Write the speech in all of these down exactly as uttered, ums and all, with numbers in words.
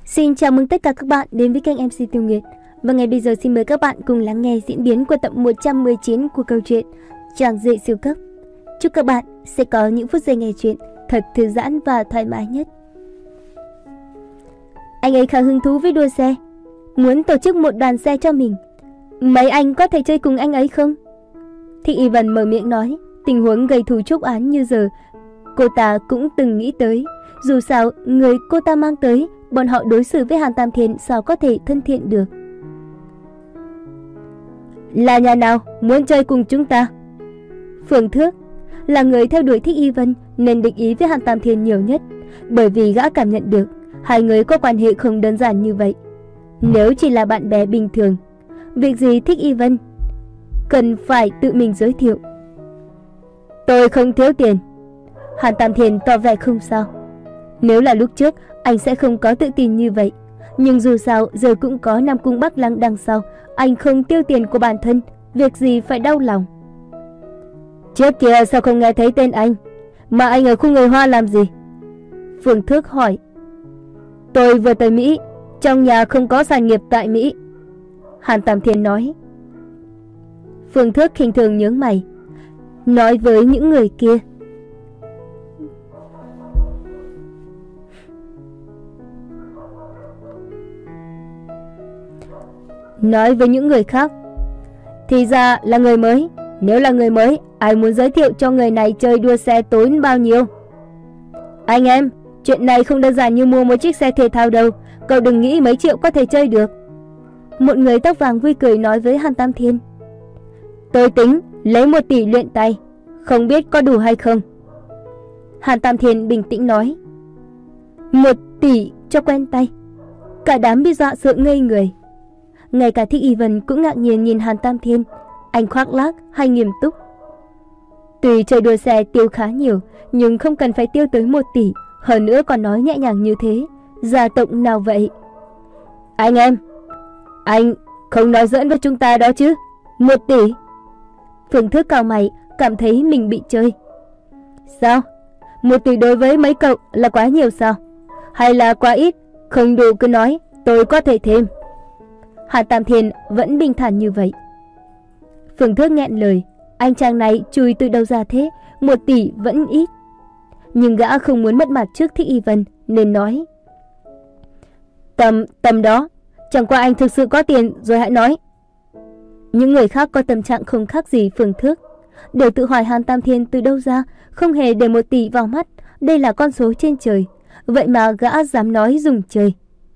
Xin chào mừng tất cả các bạn đến với kênh em xê Tiêu Nguyệt. Và ngay bây giờ xin mời các bạn cùng lắng nghe diễn biến của tập một trăm mười chín của câu chuyện Chàng Rể Siêu Cấp. Chúc các bạn sẽ có những phút giây nghe chuyện thật thư giãn và thoải mái nhất. Anh ấy khá hứng thú với đua xe, muốn tổ chức một đoàn xe cho mình. Mấy anh có thể chơi cùng anh ấy không? Thị Ivan mở miệng nói. Tình huống gây thù chuốc oán như giờ cô ta cũng từng nghĩ tới. Dù sao người cô ta mang tới, bọn họ đối xử với Hàn Tam Thiên sao có thể thân thiện được. Là nhà nào muốn chơi cùng chúng ta? Phương Thước là người theo đuổi Thích Ivan nên địch ý với Hàn Tam Thiên nhiều nhất, bởi vì gã cảm nhận được hai người có quan hệ không đơn giản như vậy. Nếu chỉ là bạn bè bình thường, việc gì Thích Ivan cần phải tự mình giới thiệu. Tôi không thiếu tiền. Hàn Tam Thiên tỏ vẻ không sao. Nếu là lúc trước, anh sẽ không có tự tin như vậy. Nhưng dù sao, giờ cũng có Nam Cung Bắc Lăng đằng sau. Anh không tiêu tiền của bản thân, việc gì phải đau lòng. Trước kia sao không nghe thấy tên anh? Mà anh ở khu người Hoa làm gì? Phương Thước hỏi. Tôi vừa tới Mỹ, trong nhà không có sản nghiệp tại Mỹ. Hàn Tam Thiên nói. Phương Thước khinh thường nhướng mày, nói với những người kia. Nói với những người khác. Thì ra là người mới. Nếu là người mới, ai muốn giới thiệu cho người này chơi đua xe tốn bao nhiêu? Anh em, chuyện này không đơn giản như mua một chiếc xe thể thao đâu. Cậu đừng nghĩ mấy triệu có thể chơi được. Một người tóc vàng vui cười nói với Hàn Tam Thiên. Tôi tính lấy một tỷ luyện tay, không biết có đủ hay không. Hàn Tam Thiên bình tĩnh nói. Một tỷ cho quen tay. Cả đám bị dọa sợ ngây người. Ngay cả Thích Ivan cũng ngạc nhiên nhìn Hàn Tam Thiên. Anh khoác lác hay nghiêm túc? Tuy chơi đua xe tiêu khá nhiều, nhưng không cần phải tiêu tới một tỷ. Hơn nữa còn nói nhẹ nhàng như thế. Gia tộc nào vậy? Anh em, anh không nói giỡn với chúng ta đó chứ? Một tỷ? Phương Thước cau mày, cảm thấy mình bị chơi. Sao? Một tỷ đối với mấy cậu là quá nhiều sao? Hay là quá ít? Không đủ cứ nói, tôi có thể thêm. Hàn Tam Thiên vẫn bình thản như vậy. Phương Thước nghẹn lời. Anh chàng này chui từ đâu ra thế? Một tỷ vẫn ít. Nhưng gã không muốn mất mặt trước Thích Ivan nên nói. Tầm, tầm đó. Chẳng qua anh thực sự có tiền rồi hãy nói. Những người khác có tâm trạng không khác gì Phương Thước. Đều tự hỏi Hàn Tam Thiên từ đâu ra, không hề để một tỷ vào mắt. Đây là con số trên trời. Vậy mà gã dám nói dùng chơi.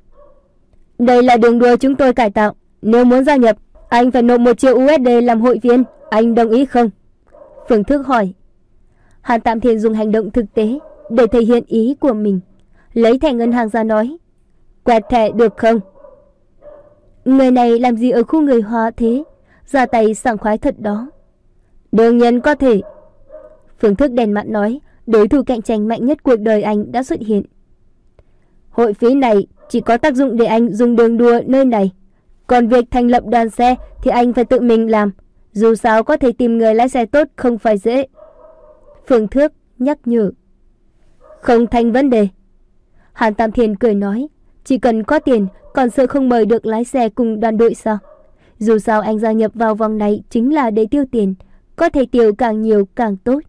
Đây là đường đua chúng tôi cải tạo. Nếu muốn gia nhập, anh phải nộp một triệu u ét đê làm hội viên. Anh đồng ý không? Phương Thước hỏi. Hàn Tam Thiên dùng hành động thực tế để thể hiện ý của mình. Lấy thẻ ngân hàng ra nói. Quẹt thẻ được không? Người này làm gì ở khu người Hoa thế? Ra tay sảng khoái thật đó. Đương nhiên có thể. Phương Thước đèn mặt nói. Đối thủ cạnh tranh mạnh nhất cuộc đời anh đã xuất hiện. Hội phí này chỉ có tác dụng để anh dùng đường đua nơi này. Còn việc thành lập đoàn xe thì anh phải tự mình làm. Dù sao có thể tìm người lái xe tốt không phải dễ. Phương Thước nhắc nhở. Không thành vấn đề. Hàn Tam Thiên cười nói. Chỉ cần có tiền, còn sợ không mời được lái xe cùng đoàn đội sao? Dù sao anh gia nhập vào vòng này chính là để tiêu tiền. Có thể tiêu càng nhiều càng tốt.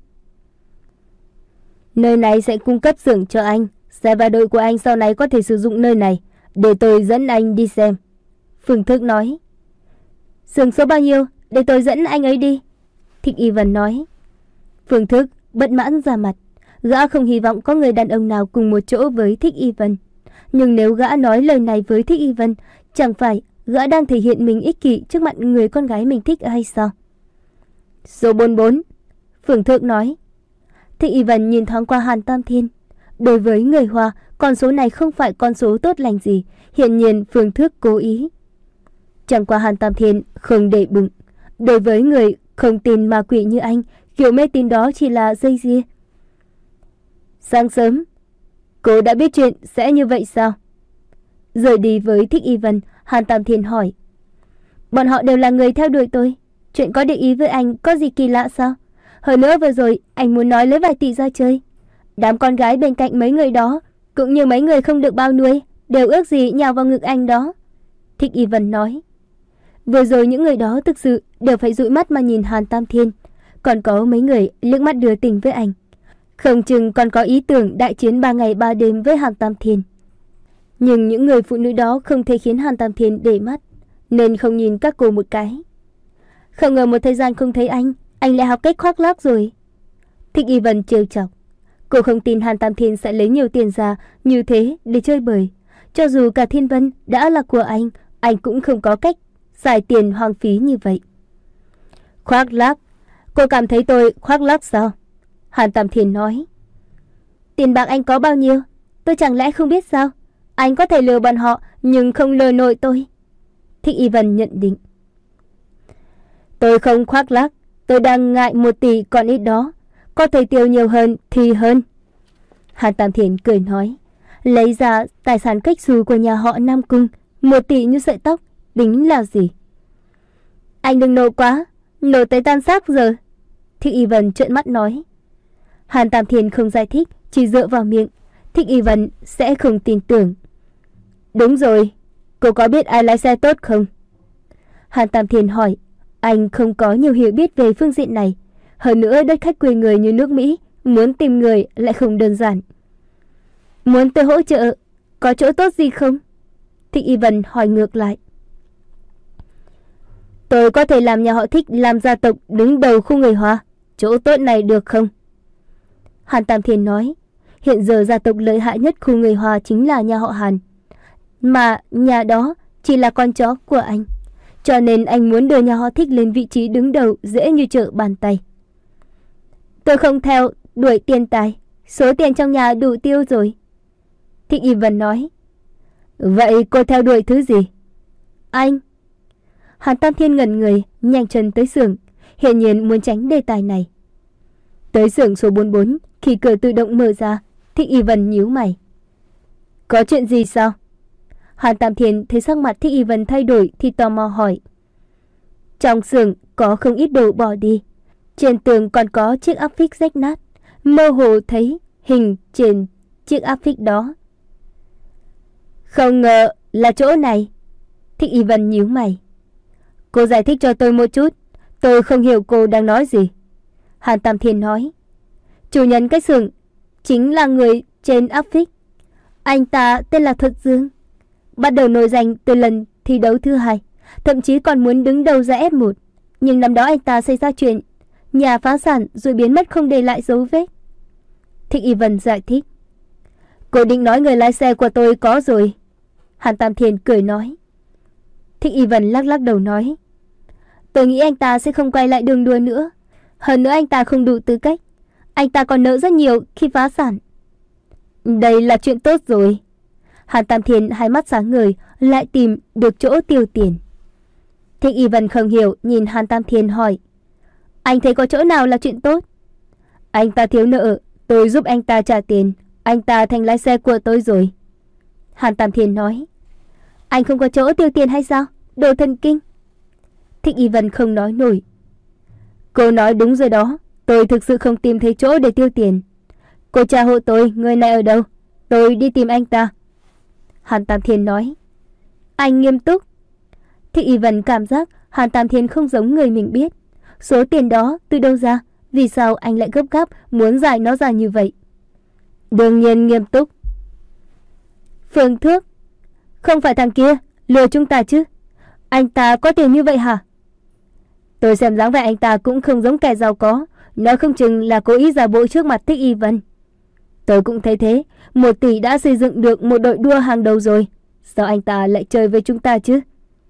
Nơi này sẽ cung cấp xưởng cho anh. Xe và đội của anh sau này có thể sử dụng nơi này. Để tôi dẫn anh đi xem. Phương Thước nói. Xưởng số bao nhiêu? Để tôi dẫn anh ấy đi. Thích Ivan nói. Phương Thước bất mãn ra mặt. Gã không hy vọng có người đàn ông nào cùng một chỗ với Thích Ivan. Nhưng nếu gã nói lời này với Thích Ivan, chẳng phải gã đang thể hiện mình ích kỷ trước mặt người con gái mình thích hay sao? Số bốn mươi bốn. Phương Thước nói. Thích Ivan nhìn thoáng qua Hàn Tam Thiên. Đối với người Hoa, con số này không phải con số tốt lành gì. Hiển nhiên Phương Thước cố ý. Chẳng qua Hàn Tam Thiên không để bụng. Đối với người không tin ma quỷ như anh, kiểu mê tín đó chỉ là dây dưa. Sáng sớm, cô đã biết chuyện sẽ như vậy sao? Rời đi với Thích Ivan, Hàn Tam Thiên hỏi. Bọn họ đều là người theo đuổi tôi. Chuyện có để ý với anh có gì kỳ lạ sao? Hơn nữa vừa rồi anh muốn nói lấy vài tỷ ra chơi. Đám con gái bên cạnh mấy người đó cũng như mấy người không được bao nuôi đều ước gì nhào vào ngực anh đó. Thích Y Vân nói. Vừa rồi những người đó thực sự đều phải dụi mắt mà nhìn Hàn Tam Thiên. Còn có mấy người liếc mắt đưa tình với anh. Không chừng còn có ý tưởng đại chiến ba ngày ba đêm với Hàn Tam Thiên. Nhưng những người phụ nữ đó không thể khiến Hàn Tam Thiên để mắt, nên không nhìn các cô một cái. Không ngờ một thời gian không thấy anh, anh lại học cách khoác lác rồi. Thích Y Vân trêu chọc. Cô không tin Hàn Tam Thiên sẽ lấy nhiều tiền ra như thế để chơi bời. Cho dù cả Thiên Vân đã là của anh, anh cũng không có cách xài tiền hoang phí như vậy. Khoác lác? Cô cảm thấy tôi khoác lác sao? Hàn Tam Thiên nói. Tiền bạc anh có bao nhiêu? Tôi chẳng lẽ không biết sao? Anh có thể lừa bọn họ nhưng không lừa nổi tôi. Thích Y Vân nhận định. Tôi không khoác lác. Tôi đang ngại một tỷ còn ít đó. Có thể tiêu nhiều hơn thì hơn. Hàn Tam Thiên cười nói. Lấy ra tài sản cách xù của nhà họ Nam Cung. Một tỷ như sợi tóc. Tính là gì? Anh đừng nổ quá. Nổ tới tan xác giờ. Thích Y Vân trợn mắt nói. Hàn Tam Thiên không giải thích, chỉ dựa vào miệng. Thích Y Vân sẽ không tin tưởng. Đúng rồi. Cô có biết ai lái xe tốt không? Hàn Tam Thiên hỏi. Anh không có nhiều hiểu biết về phương diện này. Hơn nữa đất khách quê người như nước Mỹ, muốn tìm người lại không đơn giản. Muốn tôi hỗ trợ, có chỗ tốt gì không? Thích Y Vân hỏi ngược lại. Tôi có thể làm nhà họ Thích làm gia tộc đứng đầu khu người Hoa. Chỗ tốt này được không? Hàn Tam Thiên nói. Hiện giờ gia tộc lợi hại nhất khu người Hoa chính là nhà họ Hàn. Mà nhà đó chỉ là con chó của anh. Cho nên anh muốn đưa nhà họ Thích lên vị trí đứng đầu dễ như trở bàn tay. Tôi không theo đuổi tiền tài. Số tiền trong nhà đủ tiêu rồi. Thích Y Vân nói. Vậy cô theo đuổi thứ gì? Anh. Hàn Tam Thiên ngẩn người, nhanh chân tới xưởng, hiển nhiên muốn tránh đề tài này. Tới xưởng số bốn mươi bốn, khi cửa tự động mở ra, Thích Y Vân nhíu mày. Có chuyện gì sao? Hàn Tam Thiên thấy sắc mặt Thích Y Vân thay đổi thì tò mò hỏi. Trong xưởng có không ít đồ bỏ đi. Trên tường còn có chiếc áp phích rách nát. Mơ hồ thấy hình trên chiếc áp phích đó. Không ngờ là chỗ này. Thích Y Vân nhíu mày. Cô giải thích cho tôi một chút. Tôi không hiểu cô đang nói gì. Hàn Tam Thiên nói. Chủ nhân cái xưởng chính là người trên áp phích. Anh ta tên là Thuật Dương. Bắt đầu nổi danh từ lần thi đấu thứ hai. Thậm chí còn muốn đứng đầu giải ép một. Nhưng năm đó anh ta xảy ra chuyện nhà phá sản rồi biến mất không để lại dấu vết. Thích Y Vân giải thích. Cô định nói người lái xe của tôi có rồi. Hàn Tam Thiên cười nói. Thích Y Vân lắc lắc đầu nói. Tôi nghĩ anh ta sẽ không quay lại đường đua nữa. Hơn nữa anh ta không đủ tư cách. Anh ta còn nợ rất nhiều khi phá sản. Đây là chuyện tốt rồi. Hàn Tam Thiên hai mắt sáng ngời, lại tìm được chỗ tiêu tiền. Thích Y Vân không hiểu, nhìn Hàn Tam Thiên hỏi. Anh thấy có chỗ nào là chuyện tốt? Anh ta thiếu nợ, tôi giúp anh ta trả tiền. Anh ta thành lái xe của tôi rồi. Hàn Tam Thiên nói. Anh không có chỗ tiêu tiền hay sao? Đồ thần kinh. Thích Y Vân không nói nổi. Cô nói đúng rồi đó. Tôi thực sự không tìm thấy chỗ để tiêu tiền. Cô trả hộ tôi, người này ở đâu? Tôi đi tìm anh ta. Hàn Tam Thiên nói. Anh nghiêm túc. Thích Y Vân cảm giác Hàn Tam Thiên không giống người mình biết. Số tiền đó từ đâu ra? Vì sao anh lại gấp gáp muốn giải nó ra như vậy? Đương nhiên nghiêm túc. Phương Thước. Không phải thằng kia lừa chúng ta chứ? Anh ta có tiền như vậy hả? Tôi xem dáng vẻ anh ta cũng không giống kẻ giàu có. Nói không chừng là cố ý giả bộ trước mặt Thích Y Vân. Tôi cũng thấy thế. Một tỷ đã xây dựng được một đội đua hàng đầu rồi. Sao anh ta lại chơi với chúng ta chứ?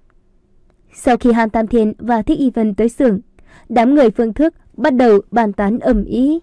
Sau khi Hàn Tam Thiên và Thích Y Vân tới xưởng, đám người Phương Thước bắt đầu bàn tán ầm ĩ.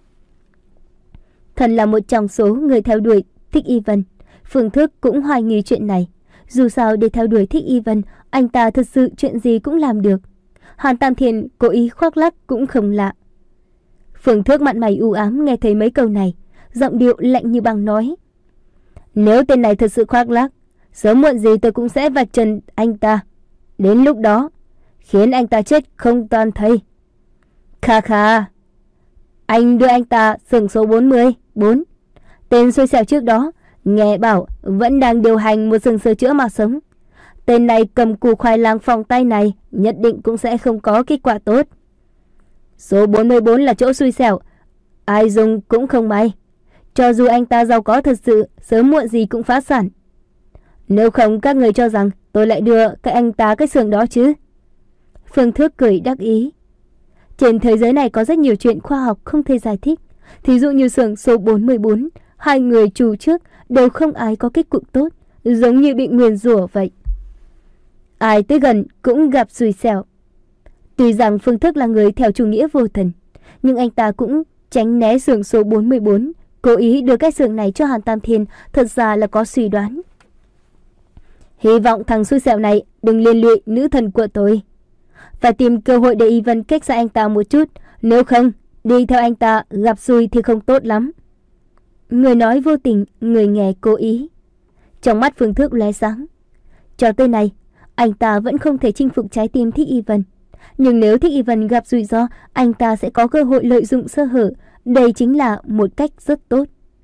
Thần là một trong số người theo đuổi Thích Y Vân, Phương Thước cũng hoài nghi chuyện này. Dù sao để theo đuổi Thích Y Vân, anh ta thật sự chuyện gì cũng làm được. Hàn Tam Thiên cố ý khoác lác cũng không lạ. Phương Thước mặt mày u ám nghe thấy mấy câu này, giọng điệu lạnh như băng nói. Nếu tên này thật sự khoác lác, sớm muộn gì tôi cũng sẽ vạch trần anh ta. Đến lúc đó, khiến anh ta chết không toàn thây. Kha kha, anh đưa anh ta xưởng số bốn mươi bốn. Tên xui xẻo trước đó Nghe bảo vẫn đang điều hành một xưởng sửa chữa mà sống. Tên này cầm củ khoai lang phòng tay này nhất định cũng sẽ không có kết quả tốt. Số bốn mươi bốn là chỗ xui xẻo, ai dùng cũng không may. Cho dù anh ta giàu có thật sự, sớm muộn gì cũng phá sản. Nếu không các người cho rằng tôi lại đưa các anh ta cái xưởng đó chứ? Phương Thước cười đắc ý. Trên thế giới này có rất nhiều chuyện khoa học không thể giải thích. Thí dụ như xưởng số bốn mươi bốn, hai người chủ trước đều không ai có kết cục tốt, giống như bị nguyền rủa vậy. Ai tới gần cũng gặp xui xẻo. Tuy rằng Phương Thức là người theo chủ nghĩa vô thần, nhưng anh ta cũng tránh né xưởng số bốn mươi bốn, cố ý đưa cái xưởng này cho Hàn Tam Thiên, thật ra là có suy đoán. Hy vọng thằng xui xẻo này đừng liên lụy nữ thần của tôi. Phải tìm cơ hội để Y Vân cách xa anh ta một chút, nếu không đi theo anh ta gặp xui thì không tốt lắm. Người nói vô tình, người nghe cố ý. Trong mắt Phương Thức lóe sáng. Cho tới nay, anh ta vẫn không thể chinh phục trái tim Thích Y Vân. Nhưng nếu Thích Y Vân gặp rủi ro, anh ta sẽ có cơ hội lợi dụng sơ hở. Đây chính là một cách rất tốt.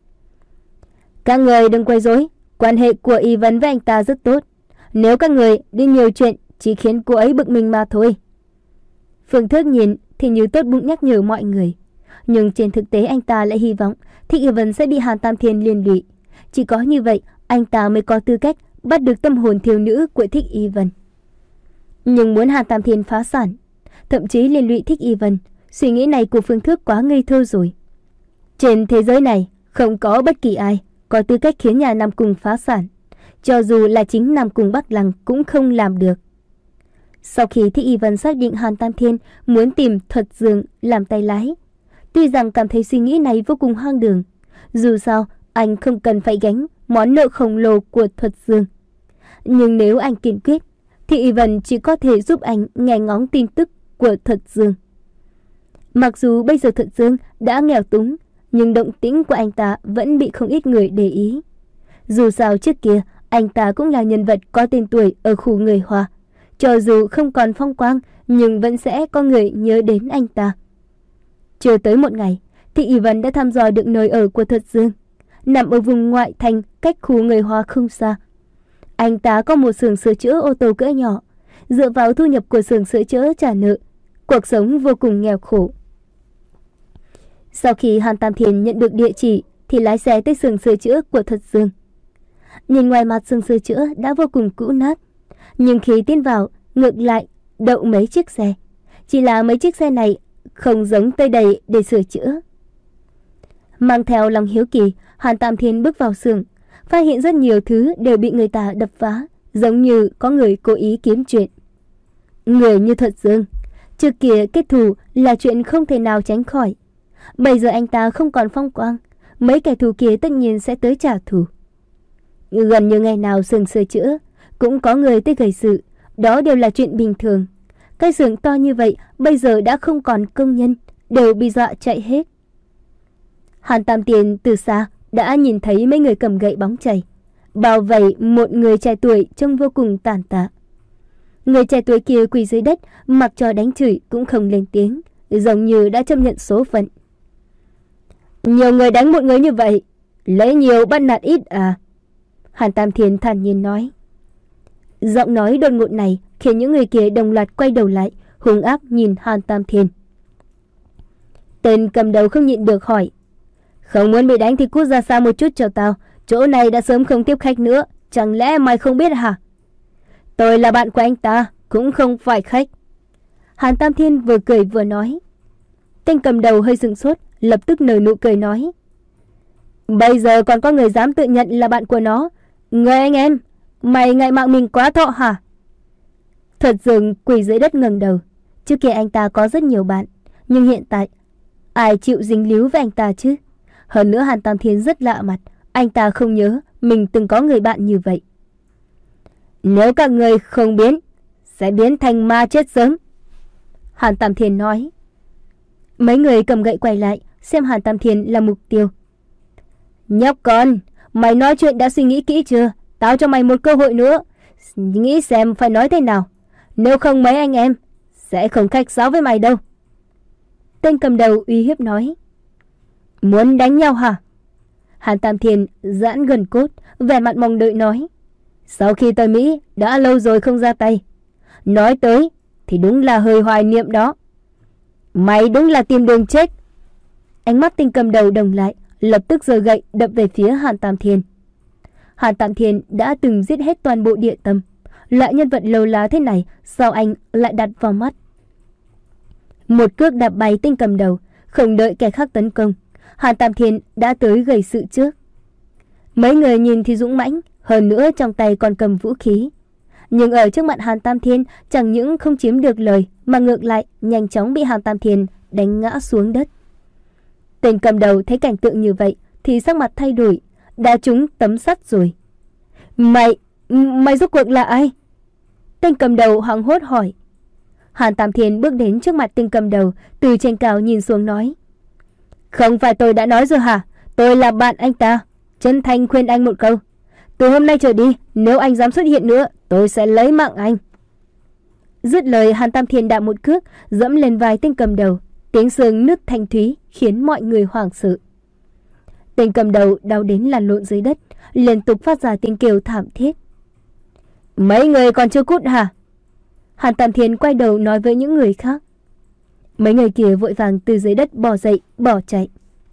Các người đừng quấy rối, quan hệ của Y Vân với anh ta rất tốt. Nếu các người đi nhiều chuyện chỉ khiến cô ấy bực mình mà thôi. Phương Thức nhìn thì như tốt bụng nhắc nhở mọi người. Nhưng trên thực tế anh ta lại hy vọng Thích Y Vân sẽ bị Hàn Tam Thiên liên lụy. Chỉ có như vậy anh ta mới có tư cách bắt được tâm hồn thiếu nữ của Thích Y Vân. Nhưng muốn Hàn Tam Thiên phá sản, thậm chí liên lụy Thích Y Vân, suy nghĩ này của Phương Thức quá ngây thơ rồi. Trên thế giới này không có bất kỳ ai có tư cách khiến nhà Nam Cung phá sản. Cho dù là chính Nam Cung Bắc Lăng cũng không làm được. Sau khi Thích Y Vân xác định Hàn Tam Thiên muốn tìm Thuật Dương làm tay lái, tuy rằng cảm thấy suy nghĩ này vô cùng hoang đường, dù sao anh không cần phải gánh món nợ khổng lồ của Thuật Dương. Nhưng nếu anh kiên quyết, thì Y Vân chỉ có thể giúp anh nghe ngóng tin tức của Thuật Dương. Mặc dù bây giờ Thuật Dương đã nghèo túng, nhưng động tĩnh của anh ta vẫn bị không ít người để ý. Dù sao trước kia, anh ta cũng là nhân vật có tên tuổi ở khu người Hoa. Cho dù không còn phong quang, nhưng vẫn sẽ có người nhớ đến anh ta. Chưa tới một ngày, thì Y Vân đã thăm dò được nơi ở của Thuật Dương, nằm ở vùng ngoại thành cách khu người Hoa không xa. Anh ta có một xưởng sửa chữa ô tô cỡ nhỏ, dựa vào thu nhập của xưởng sửa chữa trả nợ, cuộc sống vô cùng nghèo khổ. Sau khi Hàn Tam Thiên nhận được địa chỉ thì lái xe tới xưởng sửa chữa của Thuật Dương. Nhìn ngoài mặt xưởng sửa chữa đã vô cùng cũ nát, nhưng khi tiến vào, ngược lại đậu mấy chiếc xe. Chỉ là mấy chiếc xe này không giống tới đây để sửa chữa. Mang theo lòng hiếu kỳ, Hàn Tam Thiên bước vào xưởng, phát hiện rất nhiều thứ đều bị người ta đập phá, giống như có người cố ý kiếm chuyện. Người như Thuật Dương, trước kia kết thù là chuyện không thể nào tránh khỏi. Bây giờ anh ta không còn phong quang, mấy kẻ thù kia tất nhiên sẽ tới trả thù. Gần như ngày nào xưởng sửa chữa cũng có người tới gây sự, đó đều là chuyện bình thường. Cái xưởng to như vậy bây giờ đã không còn công nhân, đều bị dọa chạy hết. Hàn Tam Thiên từ xa đã nhìn thấy mấy người cầm gậy bóng chày bao vây một người trẻ tuổi trông vô cùng tàn tạ. Người trẻ tuổi kia quỳ dưới đất, mặc cho đánh chửi cũng không lên tiếng, giống như đã chấp nhận số phận. Nhiều người đánh một người như vậy, lấy nhiều bắt nạt ít à? Hàn Tam Thiên thản nhiên nói. Giọng nói đột ngột này khiến những người kia đồng loạt quay đầu lại, hung ác nhìn Hàn Tam Thiên. Tên cầm đầu không nhịn được hỏi. Không muốn bị đánh thì cút ra xa một chút cho tao, chỗ này đã sớm không tiếp khách nữa, chẳng lẽ mày không biết hả? Tôi là bạn của anh ta, cũng không phải khách. Hàn Tam Thiên vừa cười vừa nói. Tên cầm đầu hơi sửng sốt, lập tức nở nụ cười nói. Bây giờ còn có người dám tự nhận là bạn của nó. Người anh em, mày ngại mạng mình quá thọ hả? Thuật Dương quỳ dưới đất ngẩng đầu. Trước kia anh ta có rất nhiều bạn, nhưng hiện tại ai chịu dính líu với anh ta chứ? Hơn nữa Hàn Tam Thiên rất lạ mặt, anh ta không nhớ mình từng có người bạn như vậy. Nếu các người không biến, sẽ biến thành ma chết sớm, Hàn Tam Thiên nói. Mấy người cầm gậy quay lại, xem Hàn Tam Thiên là mục tiêu. Nhóc con, mày nói chuyện đã suy nghĩ kỹ chưa? Tao cho mày một cơ hội nữa, nghĩ xem phải nói thế nào. Nếu không mấy anh em sẽ không khách sáo với mày đâu. Tên cầm đầu uy hiếp nói. Muốn đánh nhau hả? Hàn Tam Thiên giãn gần cốt, vẻ mặt mong đợi nói. Sau khi tới Mỹ, đã lâu rồi không ra tay. Nói tới thì đúng là hơi hoài niệm đó. Mày đúng là tìm đường chết. Ánh mắt Tinh Cầm Đầu đồng lại, lập tức giơ gậy đập về phía Hàn Tam Thiên. Hàn Tam Thiên đã từng giết hết toàn bộ địa tâm. Loại nhân vật lâu lá thế này, sao anh lại đặt vào mắt? Một cước đạp bay Tinh Cầm Đầu, không đợi kẻ khác tấn công, Hàn Tam Thiên đã tới gây sự trước. Mấy người nhìn thì dũng mãnh, hơn nữa trong tay còn cầm vũ khí. Nhưng ở trước mặt Hàn Tam Thiên, chẳng những không chiếm được lời, mà ngược lại nhanh chóng bị Hàn Tam Thiên đánh ngã xuống đất. Tên cầm đầu thấy cảnh tượng như vậy thì sắc mặt thay đổi, đã trúng tấm sắt rồi. Mày, mày rốt cuộc là ai? Tên cầm đầu hoảng hốt hỏi. Hàn Tam Thiên bước đến trước mặt tên cầm đầu, từ trên cao nhìn xuống nói. Không phải tôi đã nói rồi hả? Tôi là bạn anh ta. Chân thành khuyên anh một câu. Từ hôm nay trở đi, nếu anh dám xuất hiện nữa, tôi sẽ lấy mạng anh. Dứt lời, Hàn Tam Thiên đạp một cước, dẫm lên vai tên cầm đầu. Tiếng xương nứt thanh thúy khiến mọi người hoảng sợ. Tên cầm đầu đau đến lăn lộn dưới đất, liên tục phát ra tiếng kêu thảm thiết. Mấy người còn chưa cút hả? Hàn Tam Thiên quay đầu nói với những người khác. Mấy người kia vội vàng từ dưới đất bò dậy, bỏ chạy.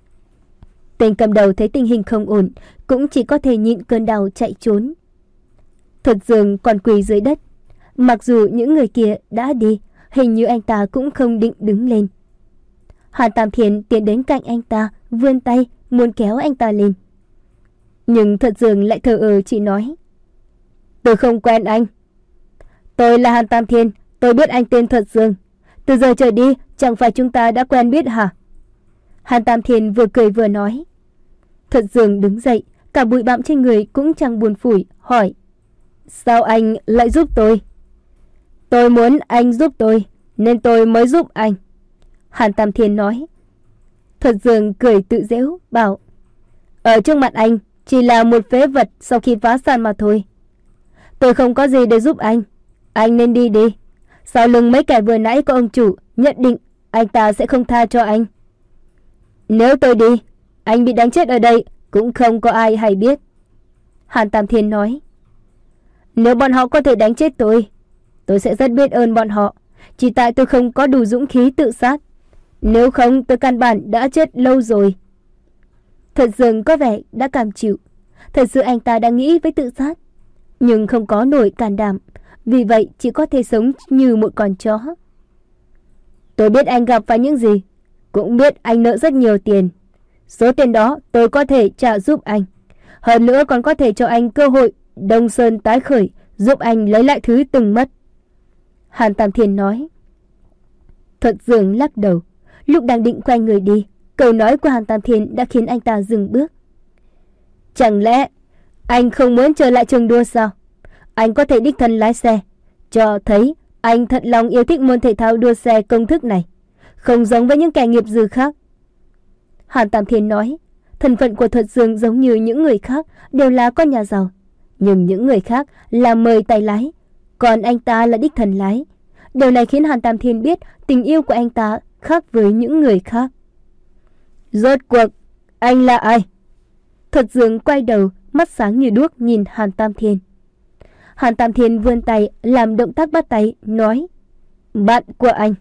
Tên cầm đầu thấy tình hình không ổn, cũng chỉ có thể nhịn cơn đau chạy trốn. Thuật Dương còn quỳ dưới đất. Mặc dù những người kia đã đi, hình như anh ta cũng không định đứng lên. Hàn Tam Thiên tiến đến cạnh anh ta, vươn tay, muốn kéo anh ta lên. Nhưng Thuật Dương lại thờ ơ chỉ nói. Tôi không quen anh. Tôi là Hàn Tam Thiên, tôi biết anh tên Thuật Dương. Từ giờ trở đi, chẳng phải chúng ta đã quen biết hả? Hàn Tam Thiên vừa cười vừa nói. Thuật Dương đứng dậy, cả bụi bặm trên người cũng chẳng buồn phủi, hỏi. Sao anh lại giúp tôi? Tôi muốn anh giúp tôi, nên tôi mới giúp anh. Hàn Tam Thiên nói. Thuật Dương cười tự giễu, bảo. Ở trước mặt anh, chỉ là một phế vật sau khi phá sản mà thôi. Tôi không có gì để giúp anh. Anh nên đi đi. Sau lưng mấy kẻ vừa nãy có ông chủ, nhất định anh ta sẽ không tha cho anh. Nếu tôi đi, anh bị đánh chết ở đây cũng không có ai hay biết. Hàn Tam Thiên nói. Nếu bọn họ có thể đánh chết tôi, tôi sẽ rất biết ơn bọn họ. Chỉ tại tôi không có đủ dũng khí tự sát. Nếu không, tôi căn bản đã chết lâu rồi. Thuật Dương có vẻ đã cam chịu. Thật sự anh ta đã nghĩ với tự sát, nhưng không có nổi can đảm. Vì vậy chỉ có thể sống như một con chó. Tôi biết anh gặp phải những gì, cũng biết anh nợ rất nhiều tiền. Số tiền đó tôi có thể trả giúp anh. Hơn nữa còn có thể cho anh cơ hội Đông Sơn tái khởi, giúp anh lấy lại thứ từng mất. Hàn Tam Thiên nói. Thuật Dương lắc đầu. Lúc đang định quay người đi, câu nói của Hàn Tam Thiên đã khiến anh ta dừng bước. Chẳng lẽ anh không muốn trở lại trường đua sao? Anh có thể đích thân lái xe, cho thấy anh thật lòng yêu thích môn thể thao đua xe công thức này, không giống với những kẻ nghiệp dư khác. Hàn Tam Thiên nói. Thân phận của Thuật Dương giống như những người khác, đều là con nhà giàu. Nhưng những người khác là mời tay lái, còn anh ta là đích thân lái. Điều này khiến Hàn Tam Thiên biết tình yêu của anh ta khác với những người khác. Rốt cuộc, anh là ai? Thuật Dương quay đầu, mắt sáng như đuốc nhìn Hàn Tam Thiên. Hàn Tam Thiên vươn tay, làm động tác bắt tay, nói. Bạn của anh.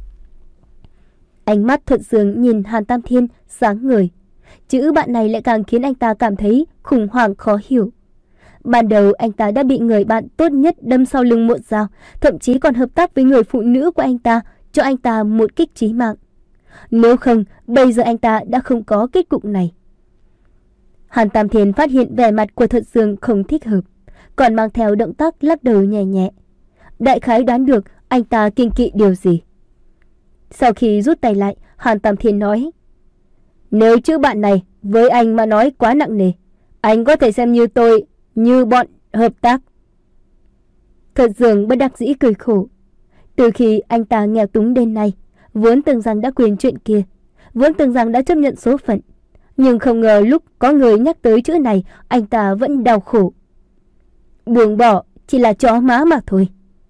Ánh mắt Thuật Dương nhìn Hàn Tam Thiên sáng ngời. Chữ bạn này lại càng khiến anh ta cảm thấy khủng hoảng khó hiểu. Ban đầu anh ta đã bị người bạn tốt nhất đâm sau lưng một dao, thậm chí còn hợp tác với người phụ nữ của anh ta, cho anh ta một kích chí mạng. Nếu không, bây giờ anh ta đã không có kết cục này. Hàn Tam Thiên phát hiện vẻ mặt của Thuật Dương không thích hợp, còn mang theo động tác lắc đầu nhẹ nhẹ. Đại khái đoán được anh ta kiêng kỵ điều gì. Sau khi rút tay lại, Hàn Tam Thiên nói. Nếu chữ bạn này với anh mà nói quá nặng nề, anh có thể xem như tôi, như bọn hợp tác. Thuật Dương bất đắc dĩ cười khổ. Từ khi anh ta nghèo túng đến nay, vốn tưởng rằng đã quyền chuyện kia, vốn tưởng rằng đã chấp nhận số phận, nhưng không ngờ lúc có người nhắc tới chữ này, anh ta vẫn đau khổ. Buông bỏ chỉ là chó má mà thôi.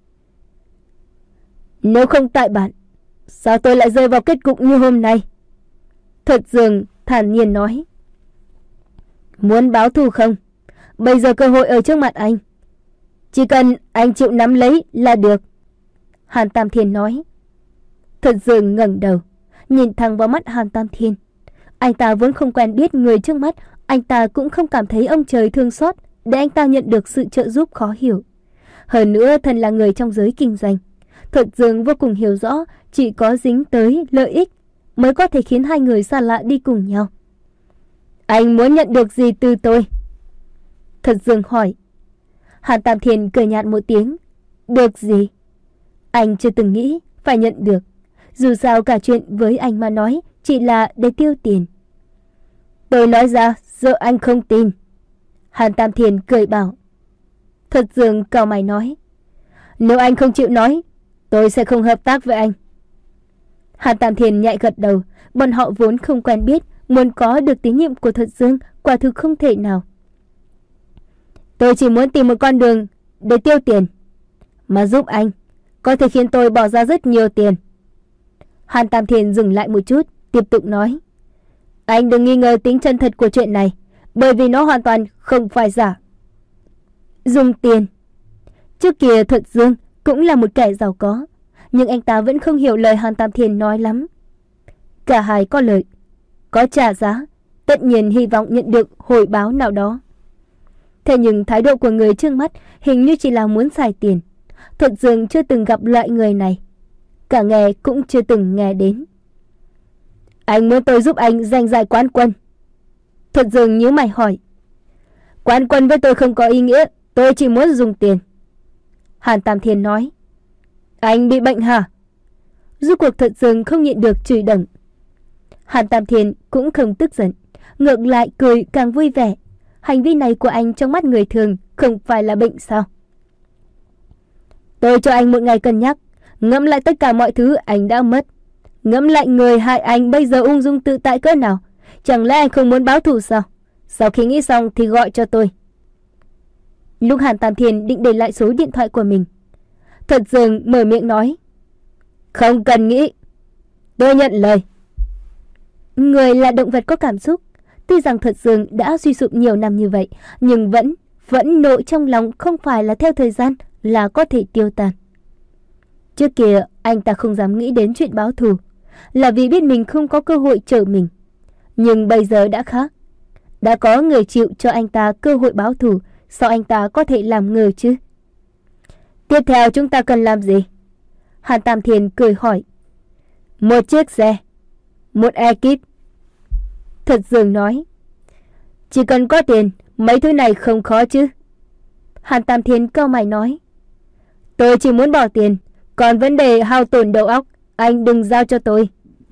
Nếu không tại bạn, sao tôi lại rơi vào kết cục như hôm nay? Thuật Dương thản nhiên nói. Muốn báo thù không? Bây giờ cơ hội ở trước mặt anh. Chỉ cần anh chịu nắm lấy là được. Hàn Tam Thiên nói. Thật Dương ngẩng đầu, nhìn thẳng vào mắt Hàn Tam Thiên. Anh ta vốn không quen biết người trước mắt, anh ta cũng không cảm thấy ông trời thương xót để anh ta nhận được sự trợ giúp khó hiểu. Hơn nữa thân là người trong giới kinh doanh, Thật Dương vô cùng hiểu rõ chỉ có dính tới lợi ích mới có thể khiến hai người xa lạ đi cùng nhau. Anh muốn nhận được gì từ tôi? Thật Dương hỏi. Hàn Tam Thiên cười nhạt một tiếng. Được gì? Anh chưa từng nghĩ phải nhận được. Dù sao cả chuyện với anh mà nói chỉ là để tiêu tiền. Tôi nói ra giờ anh không tin. Hàn Tam Thiên cười bảo. Thật Dương cau mày nói. Nếu anh không chịu nói, tôi sẽ không hợp tác với anh. Hàn Tam Thiên nhạy gật đầu. Bọn họ vốn không quen biết, muốn có được tín nhiệm của Thật Dương quả thực không thể nào. Tôi chỉ muốn tìm một con đường để tiêu tiền, mà giúp anh có thể khiến tôi bỏ ra rất nhiều tiền. Hàn Tam Thiên dừng lại một chút, tiếp tục nói. Anh đừng nghi ngờ tính chân thật của chuyện này, bởi vì nó hoàn toàn không phải giả. Dùng tiền. Trước kia Thật Dương cũng là một kẻ giàu có, nhưng anh ta vẫn không hiểu lời Hàn Tam Thiên nói lắm. Cả hai có lợi, có trả giá, tất nhiên hy vọng nhận được hồi báo nào đó. Thế nhưng thái độ của người trước mắt hình như chỉ là muốn xài tiền. Thật Dương chưa từng gặp loại người này, cả nghe cũng chưa từng nghe đến. Anh muốn tôi giúp anh giành giải quán quân? Thật Dương nhíu mày hỏi. Quán quân với tôi không có ý nghĩa, tôi chỉ muốn dùng tiền. Hàn Tam Thiên nói. Anh bị bệnh hả? Rốt cuộc Thật Dương không nhịn được chửi đẩy. Hàn Tam Thiên cũng không tức giận, ngược lại cười càng vui vẻ. Hành vi này của anh trong mắt người thường không phải là bệnh sao? Tôi cho anh một ngày cân nhắc, ngẫm lại tất cả mọi thứ anh đã mất. Ngẫm lại người hại anh bây giờ ung dung tự tại cỡ nào. Chẳng lẽ anh không muốn báo thù sao? Sau khi nghĩ xong thì gọi cho tôi. Lúc Hàn Tam Thiên định để lại số điện thoại của mình, Thật Dương mở miệng nói. Không cần nghĩ, tôi nhận lời. Người là động vật có cảm xúc. Tuy rằng Thật Dương đã suy sụp nhiều năm như vậy, nhưng vẫn vẫn nộ trong lòng không phải là theo thời gian là có thể tiêu tan. Trước kia anh ta không dám nghĩ đến chuyện báo thù, là vì biết mình không có cơ hội trợ mình. Nhưng bây giờ đã khác. Đã có người chịu cho anh ta cơ hội báo thù, sao anh ta có thể làm ngờ chứ? Tiếp theo chúng ta cần làm gì? Hàn Tam Thiên cười hỏi. Một chiếc xe, một ekip. Thật Dương nói. Chỉ cần có tiền, mấy thứ này không khó chứ? Hàn Tam Thiên cau mày nói. Tôi chỉ muốn bỏ tiền, còn vấn đề hao tổn đầu óc, anh đừng giao cho tôi.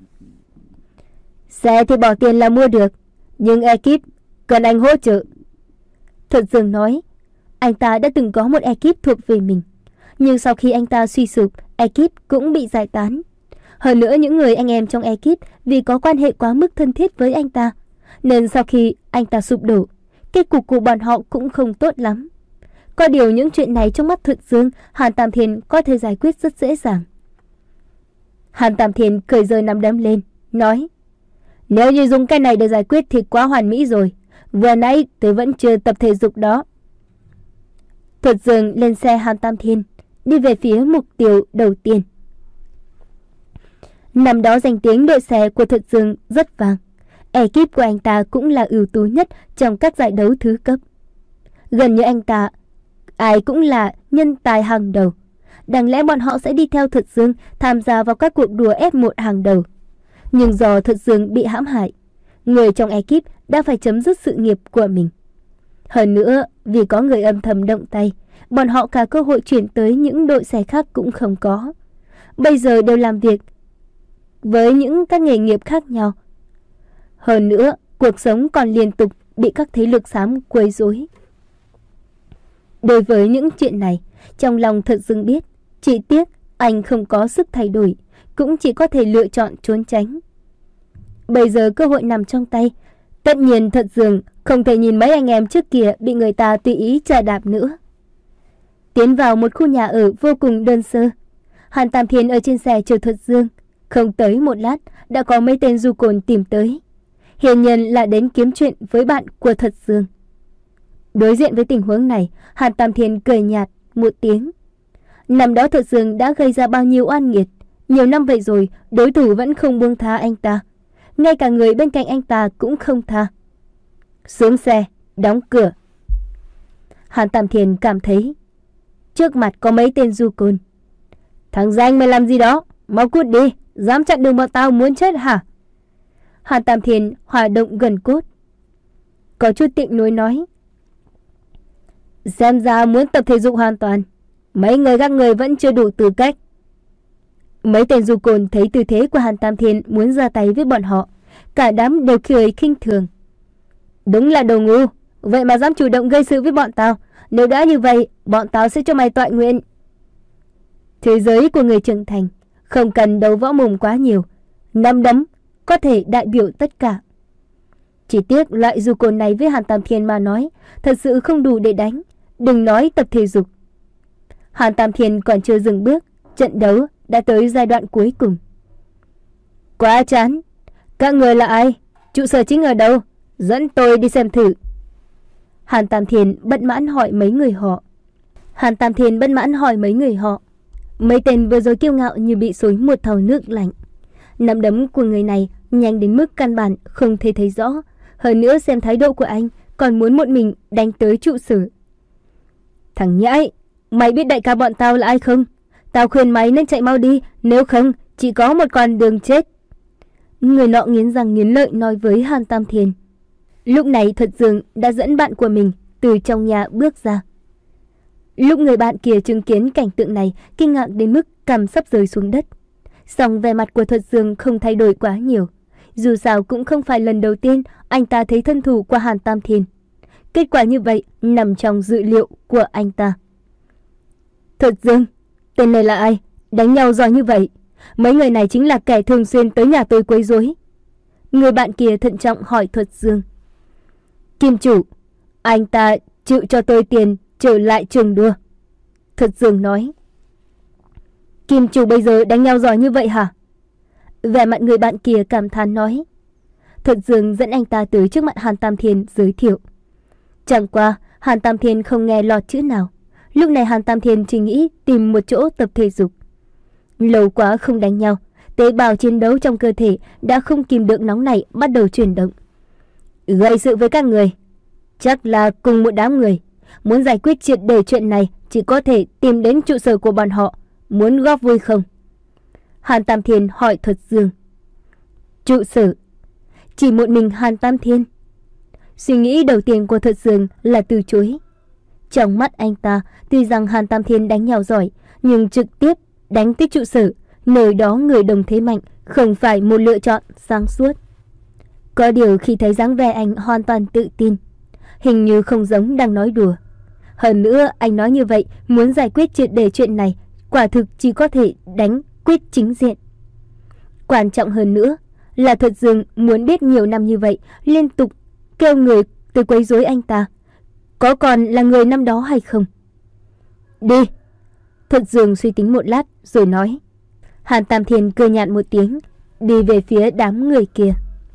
Xe thì bỏ tiền là mua được, nhưng ekip cần anh hỗ trợ. Thật Dương nói. Anh ta đã từng có một ekip thuộc về mình, nhưng sau khi anh ta suy sụp, ekip cũng bị giải tán. Hơn nữa những người anh em trong ekip vì có quan hệ quá mức thân thiết với anh ta, nên sau khi anh ta sụp đổ, kết cục của bọn họ cũng không tốt lắm. Có điều những chuyện này trong mắt Thật Dương, Hàn Tam Thiên có thể giải quyết rất dễ dàng. Hàn Tam Thiên cười giơ nắm đấm lên, nói. Nếu như dùng cái này để giải quyết thì quá hoàn mỹ rồi. Vừa nãy tôi vẫn chưa tập thể dục đó. Thật Dương lên xe Hàn Tam Thiên, đi về phía mục tiêu đầu tiên. Năm đó danh tiếng đội xe của Thật Dương rất vang. Ekip của anh ta cũng là ưu tú nhất trong các giải đấu thứ cấp. Gần như anh ta, ai cũng là nhân tài hàng đầu. Đáng lẽ bọn họ sẽ đi theo Thật Dương tham gia vào các cuộc đua ép một hàng đầu. Nhưng do Thật Dương bị hãm hại, người trong ekip đã phải chấm dứt sự nghiệp của mình. Hơn nữa, vì có người âm thầm động tay, bọn họ cả cơ hội chuyển tới những đội xe khác cũng không có. Bây giờ đều làm việc với những các nghề nghiệp khác nhau. Hơn nữa, cuộc sống còn liên tục bị các thế lực xám quấy rối. Đối với những chuyện này, trong lòng Thật Dương biết, chỉ tiếc anh không có sức thay đổi, cũng chỉ có thể lựa chọn trốn tránh. Bây giờ cơ hội nằm trong tay, tất nhiên Thật Dương không thể nhìn mấy anh em trước kia bị người ta tùy ý chà đạp nữa. Tiến vào một khu nhà ở vô cùng đơn sơ, Hàn Tam Thiên ở trên xe chờ Thật Dương. Không tới một lát đã có mấy tên du côn tìm tới. hiển nhiên là đến kiếm chuyện với bạn của Thuật Dương. Đối diện với tình huống này, Hàn Tam Thiên cười nhạt một tiếng. Năm đó Thuật Dương đã gây ra bao nhiêu oan nghiệt, nhiều năm vậy rồi, đối thủ vẫn không buông tha anh ta. Ngay cả người bên cạnh anh ta cũng không tha. Xuống xe, đóng cửa. Hàn Tam Thiên cảm thấy trước mặt có mấy tên du côn. Thằng danh mày làm gì đó? Mau cút đi, dám chặn đường bọn tao muốn chết hả? Hàn Tam Thiên hòa động gần cốt, có chút tịnh nối nói. Xem ra muốn tập thể dục hoàn toàn, mấy người các người vẫn chưa đủ tư cách. Mấy tên du côn thấy tư thế của Hàn Tam Thiên muốn ra tay với bọn họ, cả đám đều cười khinh thường. Đúng là đồ ngu, vậy mà dám chủ động gây sự với bọn tao. Nếu đã như vậy, bọn tao sẽ cho mày tọa nguyện. Thế giới của người trưởng thành không cần đấu võ mồm quá nhiều, nắm đấm có thể đại biểu tất cả. Chỉ tiếc loại du côn này với Hàn Tam Thiên mà nói thật sự không đủ để đánh, đừng nói tập thể dục. Hàn Tam Thiên còn chưa dừng bước, trận đấu đã tới giai đoạn cuối cùng. Quá chán. Các người là ai? Trụ sở chính ở đâu? Dẫn tôi đi xem thử. Hàn Tam Thiên bất mãn hỏi mấy người họ. Hàn Tam Thiên bất mãn hỏi mấy người họ. Mấy tên vừa rồi kiêu ngạo như bị xối một thau nước lạnh. Nắm đấm của người này nhanh đến mức căn bản không thể thấy rõ. Hơn nữa xem thái độ của anh còn muốn một mình đánh tới trụ sở. Thằng nhãi, mày biết đại ca bọn tao là ai không? Tao khuyên mày nên chạy mau đi, nếu không chỉ có một con đường chết. Người nọ nghiến răng nghiến lợi nói với Hàn Tam Thiên. Lúc này Thuật Dương đã dẫn bạn của mình từ trong nhà bước ra. Lúc người bạn kia chứng kiến cảnh tượng này, kinh ngạc đến mức cằm sắp rơi xuống đất. Song vẻ mặt của Thuật Dương không thay đổi quá nhiều. Dù sao cũng không phải lần đầu tiên anh ta thấy thân thủ của Hàn Tam Thiên. Kết quả như vậy nằm trong dự liệu của anh ta. Thuật Dương, tên này là ai? Đánh nhau giỏi như vậy. Mấy người này chính là kẻ thường xuyên tới nhà tôi quấy rối. Người bạn kia thận trọng hỏi Thuật Dương. Kim chủ, anh ta chịu cho tôi tiền trở lại trường đua. Thuật Dương nói. Kim chủ bây giờ đánh nhau giỏi như vậy hả? Vẻ mặt người bạn kia cảm thán nói. Thuật Dương dẫn anh ta tới trước mặt Hàn Tam Thiên giới thiệu. Chẳng qua Hàn Tam Thiên không nghe lọt chữ nào. Lúc này Hàn Tam Thiên chỉ nghĩ tìm một chỗ tập thể dục. Lâu quá không đánh nhau, tế bào chiến đấu trong cơ thể đã không kìm được nóng này, bắt đầu chuyển động. Gây sự với các người, chắc là cùng một đám người. Muốn giải quyết triệt để chuyện này chỉ có thể tìm đến trụ sở của bọn họ. Muốn góp vui không? Hàn Tam Thiên hỏi Thuật Dương. Trụ sở? Chỉ một mình Hàn Tam Thiên? Suy nghĩ đầu tiên của Thuật Dương là từ chối. Trong mắt anh ta, tuy rằng Hàn Tam Thiên đánh nhau giỏi, nhưng trực tiếp đánh tới trụ sở, nơi đó người đồng thế mạnh, không phải một lựa chọn sáng suốt. Có điều khi thấy dáng vẻ anh hoàn toàn tự tin, hình như không giống đang nói đùa. Hơn nữa anh nói như vậy, muốn giải quyết triệt để chuyện này, quả thực chỉ có thể đánh quyết chính diện. Quan trọng hơn nữa là Thuật Dương muốn biết nhiều năm như vậy, liên tục kêu người tới quấy rối anh ta, có còn là người năm đó hay không? Đi. Thuật Dương suy tính một lát rồi nói. Hàn Tam Thiên cười nhạt một tiếng, đi về phía đám người kia.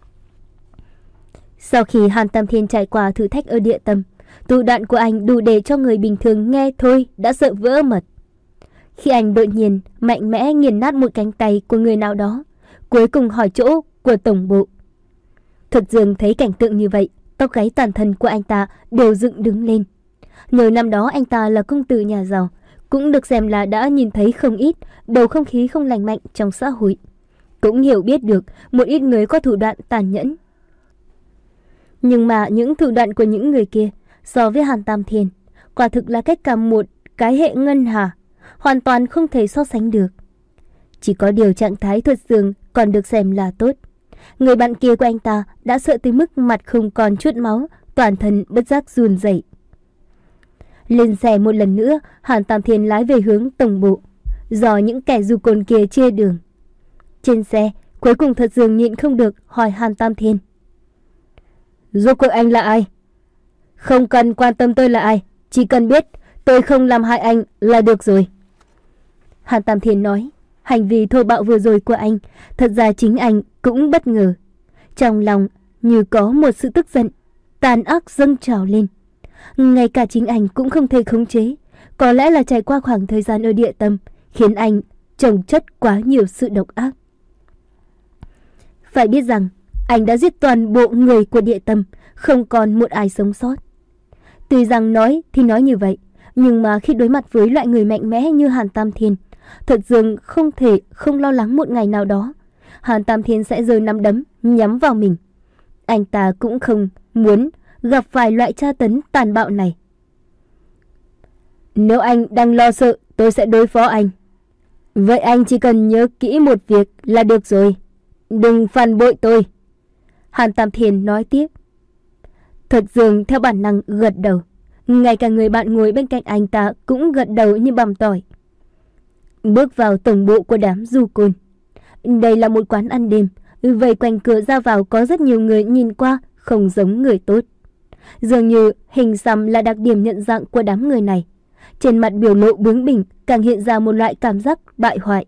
Sau khi Hàn Tam Thiên trải qua thử thách ở địa tâm, thủ đoạn của anh đủ để cho người bình thường nghe thôi đã sợ vỡ mật. Khi anh đột nhiên mạnh mẽ nghiền nát một cánh tay của người nào đó, cuối cùng hỏi chỗ của tổng bộ. Thuật Dương thấy cảnh tượng như vậy, tóc gáy toàn thân của anh ta đều dựng đứng lên. Nhờ năm đó anh ta là công tử nhà giàu, cũng được xem là đã nhìn thấy không ít bầu không khí không lành mạnh trong xã hội, cũng hiểu biết được một ít người có thủ đoạn tàn nhẫn. Nhưng mà những thủ đoạn của những người kia so với Hàn Tam Thiên quả thực là cách cả một cái hệ ngân hà, hoàn toàn không thể so sánh được. Chỉ có điều trạng thái Thuật Dương còn được xem là tốt. Người bạn kia của anh ta đã sợ tới mức mặt không còn chút máu, toàn thân bất giác run rẩy. Lên xe một lần nữa, Hàn Tam Thiên lái về hướng tổng bộ, do những kẻ du côn kia chia đường. Trên xe, cuối cùng Thuật Dương nhịn không được hỏi Hàn Tam Thiên. Rốt cuộc anh là ai? Không cần quan tâm tôi là ai, chỉ cần biết tôi không làm hại anh là được rồi. Hàn Tam Thiên nói, hành vi thô bạo vừa rồi của anh, thật ra chính anh cũng bất ngờ. Trong lòng như có một sự tức giận, tàn ác dâng trào lên. Ngay cả chính anh cũng không thể khống chế. Có lẽ là trải qua khoảng thời gian ở địa tâm khiến anh chồng chất quá nhiều sự độc ác. Phải biết rằng anh đã giết toàn bộ người của địa tâm, không còn một ai sống sót. Tuy rằng nói thì nói như vậy, nhưng mà khi đối mặt với loại người mạnh mẽ như Hàn Tam Thiên, Thuật Dương không thể không lo lắng một ngày nào đó Hàn Tam Thiên sẽ giơ nắm đấm nhắm vào mình. Anh ta cũng không muốn gặp phải loại tra tấn tàn bạo này. Nếu anh đang lo sợ tôi sẽ đối phó anh, vậy anh chỉ cần nhớ kỹ một việc là được rồi. Đừng phản bội tôi. Hàn Tam Thiên nói tiếp. Thuật Dương theo bản năng gật đầu. Ngay cả người bạn ngồi bên cạnh anh ta cũng gật đầu như bằm tỏi. Bước vào tổng bộ của đám du côn. Đây là một quán ăn đêm. Vây quanh cửa ra vào có rất nhiều người nhìn qua không giống người tốt. Dường như hình xăm là đặc điểm nhận dạng của đám người này. Trên mặt biểu lộ bướng bỉnh càng hiện ra một loại cảm giác bại hoại.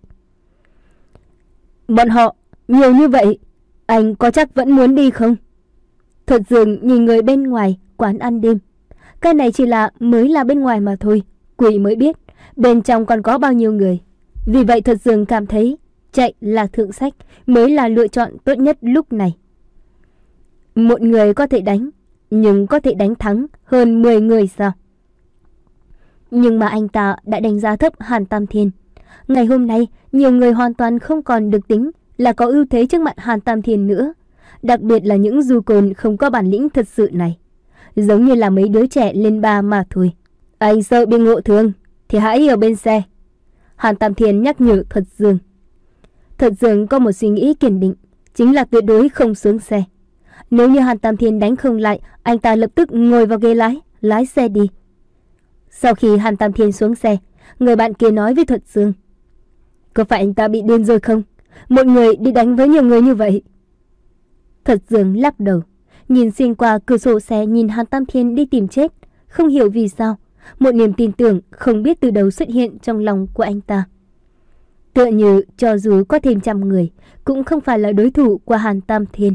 Bọn họ nhiều như vậy, anh có chắc vẫn muốn đi không? Thuật Dương nhìn người bên ngoài quán ăn đêm. Cái này chỉ là mới là bên ngoài mà thôi, quỷ mới biết bên trong còn có bao nhiêu người. Vì vậy Thuật Dương cảm thấy chạy là thượng sách, mới là lựa chọn tốt nhất lúc này. Một người có thể đánh, nhưng có thể đánh thắng hơn mười người sao? Nhưng mà anh ta đã đánh giá thấp Hàn Tam Thiên. Ngày hôm nay, nhiều người hoàn toàn không còn được tính là có ưu thế trước mặt Hàn Tam Thiên nữa. Đặc biệt là những du côn không có bản lĩnh thật sự này. Giống như là mấy đứa trẻ lên ba mà thôi. Anh sợ bị ngộ thương thì hãy ở bên xe. Hàn Tam Thiên nhắc nhở Thuật Dương. Thuật Dương có một suy nghĩ kiên định, chính là tuyệt đối không xuống xe. Nếu như Hàn Tam Thiên đánh không lại, anh ta lập tức ngồi vào ghế lái, lái xe đi. Sau khi Hàn Tam Thiên xuống xe, người bạn kia nói với Thuật Dương. Có phải anh ta bị điên rồi không? Một người đi đánh với nhiều người như vậy. Thuật Dương lắc đầu, nhìn xuyên qua cửa sổ xe nhìn Hàn Tam Thiên đi tìm chết. Không hiểu vì sao, một niềm tin tưởng không biết từ đâu xuất hiện trong lòng của anh ta. Tựa như cho dù có thêm trăm người, cũng không phải là đối thủ của Hàn Tam Thiên.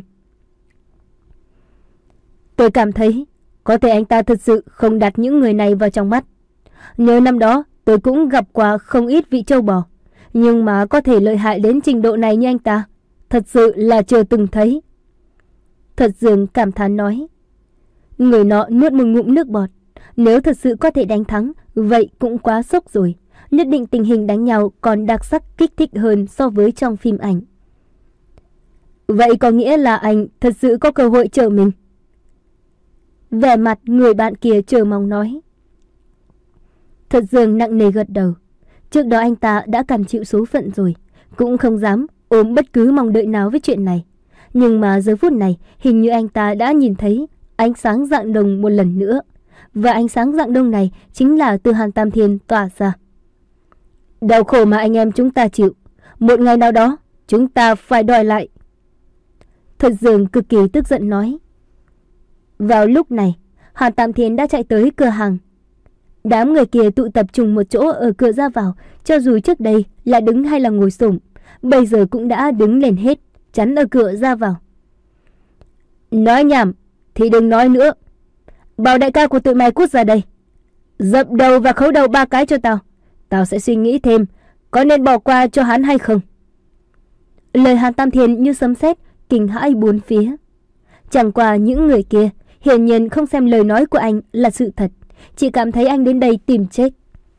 Tôi cảm thấy có thể anh ta thật sự không đặt những người này vào trong mắt. Nhớ năm đó tôi cũng gặp qua không ít vị châu bò, nhưng mà có thể lợi hại đến trình độ này như anh ta, thật sự là chưa từng thấy. Thuật Dương cảm thán nói. Người nọ nuốt một ngụm nước bọt. Nếu thật sự có thể đánh thắng, vậy cũng quá sốc rồi. Nhất định tình hình đánh nhau còn đặc sắc kích thích hơn so với trong phim ảnh. Vậy có nghĩa là anh thật sự có cơ hội chờ mình? Vẻ mặt người bạn kia chờ mong nói. Thuật Dương nặng nề gật đầu. Trước đó anh ta đã cam chịu số phận rồi, cũng không dám ôm bất cứ mong đợi nào với chuyện này. Nhưng mà giờ phút này hình như anh ta đã nhìn thấy ánh sáng rạng đông một lần nữa. Và ánh sáng rạng đông này chính là từ Hàn Tam Thiên tỏa ra. Đau khổ mà anh em chúng ta chịu, một ngày nào đó chúng ta phải đòi lại. Thuật Dương cực kỳ tức giận nói. Vào lúc này, Hàn Tam Thiên đã chạy tới cửa hàng. Đám người kia tụ tập trung một chỗ ở cửa ra vào, cho dù trước đây là đứng hay là ngồi xổm, bây giờ cũng đã đứng lên hết, chắn ở cửa ra vào. Nói nhảm thì đừng nói nữa. Bảo đại ca của tụi mày cút ra đây, dập đầu và khấu đầu ba cái cho tao. Tao sẽ suy nghĩ thêm có nên bỏ qua cho hắn hay không. Lời Hàn Tam Thiên như sấm sét, kinh hãi bốn phía. Chẳng qua những người kia hiển nhiên không xem lời nói của anh là sự thật, chỉ cảm thấy anh đến đây tìm chết.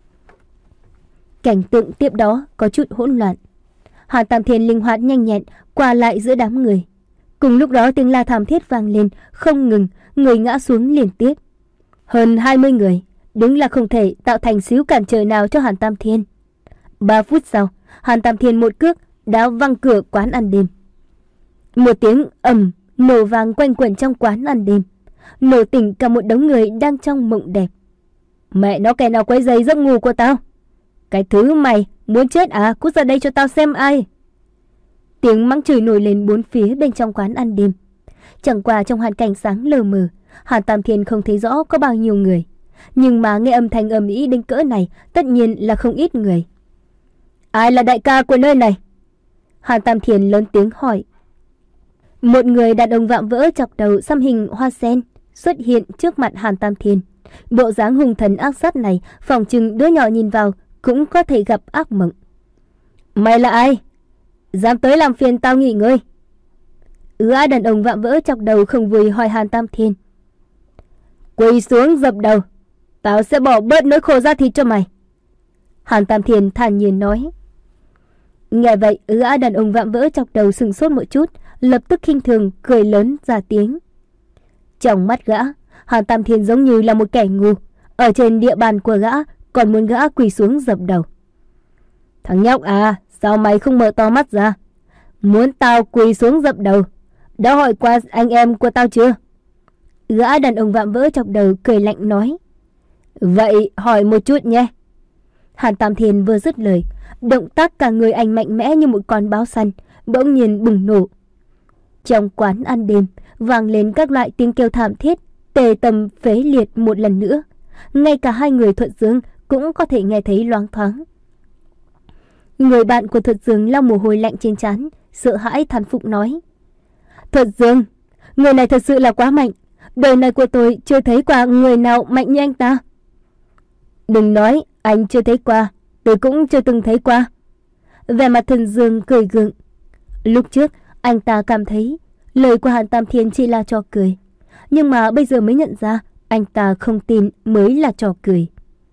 Cảnh tượng tiếp đó có chút hỗn loạn. Hàn Tam Thiên linh hoạt nhanh nhẹn qua lại giữa đám người. Cùng lúc đó tiếng la thảm thiết vang lên không ngừng, người ngã xuống liên tiếp. Hơn hai mươi người, đúng là không thể tạo thành xíu cản trở nào cho Hàn Tam Thiên. Ba phút sau, Hàn Tam Thiên một cước đá văng cửa quán ăn đêm. Một tiếng ầm nổ vang quanh quẩn trong quán ăn đêm, nổ tỉnh cả một đống người đang trong mộng đẹp. Mẹ nó, kẻ nào quấy rầy giấc ngủ của tao? Cái thứ mày muốn chết à? Cút ra đây cho tao xem ai. Tiếng mắng chửi nổi lên bốn phía bên trong quán ăn đêm. Chẳng qua trong hoàn cảnh sáng lờ mờ, Hàn Tam Thiên không thấy rõ có bao nhiêu người, nhưng mà nghe âm thanh ầm ĩ đến cỡ này, tất nhiên là không ít người. Ai là đại ca của nơi này? Hàn Tam Thiên lớn tiếng hỏi. Một người đàn ông vạm vỡ chọc đầu xăm hình hoa sen xuất hiện trước mặt Hàn Tam Thiên. Bộ dáng hung thần ác sát này, phỏng chừng đứa nhỏ nhìn vào cũng có thể gặp ác mộng. Mày là ai? Dám tới làm phiền tao nghỉ ngơi? Gã đàn ông vạm vỡ chọc đầu không vui hỏi Hàn Tam Thiên. Quỳ xuống dập đầu, tao sẽ bỏ bớt nỗi khổ ra thịt cho mày. Hàn Tam Thiên thản nhiên nói. Nghe vậy, gã đàn ông vạm vỡ chọc đầu sừng sốt một chút, lập tức khinh thường cười lớn ra tiếng. Trong mắt gã, Hàn Tam Thiên giống như là một kẻ ngu, ở trên địa bàn của gã còn muốn gã quỳ xuống dập đầu. Thằng nhóc à, sao mày không mở to mắt ra? Muốn tao quỳ xuống dập đầu? Đã hỏi qua anh em của tao chưa? Gã đàn ông vạm vỡ chọc đầu cười lạnh nói. Vậy hỏi một chút nhé. Hàn Tam Thiên vừa dứt lời, động tác cả người anh mạnh mẽ như một con báo săn, bỗng nhiên bùng nổ. Trong quán ăn đêm vang lên các loại tiếng kêu thảm thiết, tê tâm phế liệt một lần nữa. Ngay cả hai người Thuận Dương cũng có thể nghe thấy loáng thoáng. Người bạn của Thuận Dương lau mồ hôi lạnh trên trán, sợ hãi thán phục nói. Thuận Dương, người này thật sự là quá mạnh. Đời này của tôi chưa thấy qua người nào mạnh như anh ta. Đừng nói anh chưa thấy qua, tôi cũng chưa từng thấy qua. Vẻ mặt Thuận Dương cười gượng. Lúc trước anh ta cảm thấy lời của Hàn Tam Thiên chỉ là trò cười, nhưng mà bây giờ mới nhận ra anh ta không tin mới là trò cười.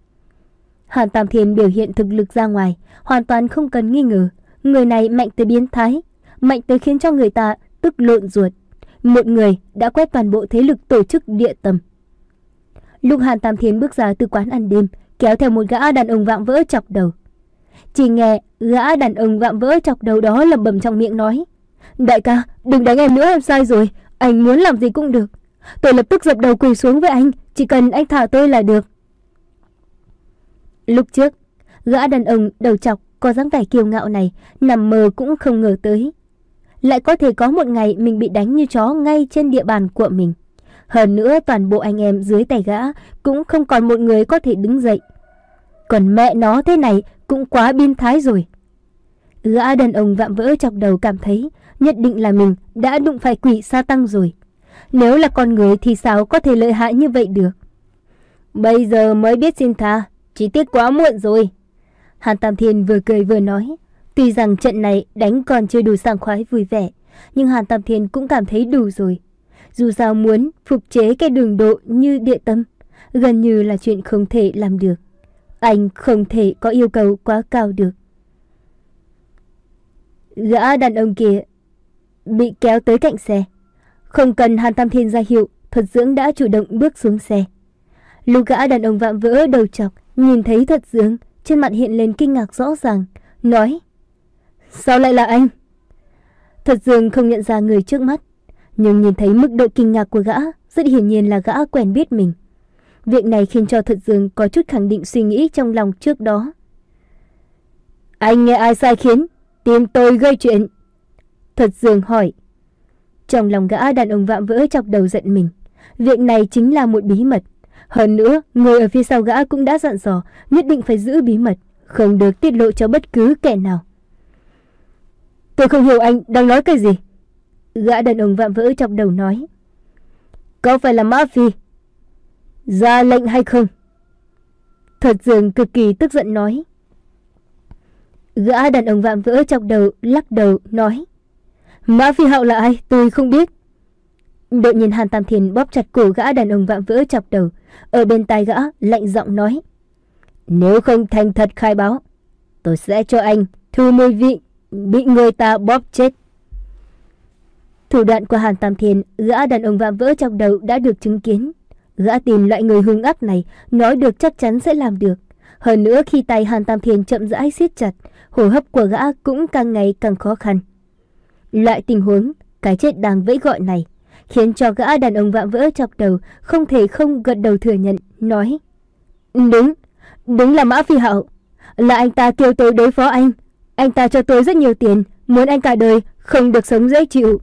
Hàn Tam Thiên biểu hiện thực lực ra ngoài, hoàn toàn không cần nghi ngờ. Người này mạnh tới biến thái, mạnh tới khiến cho người ta tức lộn ruột. Một người đã quét toàn bộ thế lực tổ chức địa tầm. Lúc Hàn Tam Thiên bước ra từ quán ăn đêm, kéo theo một gã đàn ông vạm vỡ chọc đầu. Chỉ nghe gã đàn ông vạm vỡ chọc đầu đó lẩm bẩm trong miệng nói. Đại ca, đừng đánh em nữa, em sai rồi. Anh muốn làm gì cũng được. Tôi lập tức dập đầu quỳ xuống với anh, chỉ cần anh thả tôi là được. Lúc trước, gã đàn ông đầu chọc có dáng vẻ kiêu ngạo này nằm mơ cũng không ngờ tới. Lại có thể có một ngày mình bị đánh như chó ngay trên địa bàn của mình. Hơn nữa toàn bộ anh em dưới tay gã cũng không còn một người có thể đứng dậy. Còn mẹ nó thế này cũng quá biến thái rồi. Gã đàn ông vạm vỡ chọc đầu cảm thấy nhất định là mình đã đụng phải quỷ sa tăng rồi. Nếu là con người thì sao có thể lợi hại như vậy được. Bây giờ mới biết xin tha, chỉ tiếc quá muộn rồi. Hàn Tam Thiên vừa cười vừa nói. Tuy rằng trận này đánh còn chưa đủ sảng khoái vui vẻ, nhưng Hàn Tam Thiên cũng cảm thấy đủ rồi. Dù sao muốn phục chế cái đường độ như địa tâm, gần như là chuyện không thể làm được. Anh không thể có yêu cầu quá cao được. Gã đàn ông kia bị kéo tới cạnh xe. Không cần Hàn Tam Thiên ra hiệu, Thuật Dưỡng đã chủ động bước xuống xe. Lúc gã đàn ông vạm vỡ đầu chọc nhìn thấy Thuật Dưỡng, trên mặt hiện lên kinh ngạc rõ ràng, nói. Sao lại là anh? Thuật Dương không nhận ra người trước mắt, nhưng nhìn thấy mức độ kinh ngạc của gã, rất hiển nhiên là gã quen biết mình. Việc này khiến cho Thuật Dương có chút khẳng định suy nghĩ trong lòng trước đó. Anh nghe ai sai khiến tìm tôi gây chuyện? Thuật Dương hỏi. Trong lòng gã đàn ông vạm vỡ chọc đầu giận mình. Việc này chính là một bí mật. Hơn nữa, người ở phía sau gã cũng đã dặn dò nhất định phải giữ bí mật, không được tiết lộ cho bất cứ kẻ nào. Tôi không hiểu anh đang nói cái gì. Gã đàn ông vạm vỡ chọc đầu nói. Có phải là Mã Phi ra lệnh hay không? Thuật Dương cực kỳ tức giận nói. Gã đàn ông vạm vỡ chọc đầu lắc đầu nói. Mã Phi Hạo là ai tôi không biết. Đột nhiên Hàn Tam Thiên bóp chặt cổ gã đàn ông vạm vỡ chọc đầu, ở bên tai gã lạnh giọng nói. Nếu không thành thật khai báo, tôi sẽ cho anh thu mùi vị bị người ta bóp chết. Thủ đoạn của Hàn Tam Thiên, gã đàn ông vạm vỡ chọc đầu đã được chứng kiến. Gã tìm loại người hung ác này, nói được chắc chắn sẽ làm được. Hơn nữa khi tay Hàn Tam Thiên chậm rãi siết chặt, hô hấp của gã cũng càng ngày càng khó khăn. Loại tình huống cái chết đang vẫy gọi này khiến cho gã đàn ông vạm vỡ chọc đầu không thể không gật đầu thừa nhận, nói. Đúng, đúng là Mã Phi Hạo. Là anh ta kêu tôi đối phó anh. Anh ta cho tôi rất nhiều tiền, muốn anh cả đời không được sống dễ chịu.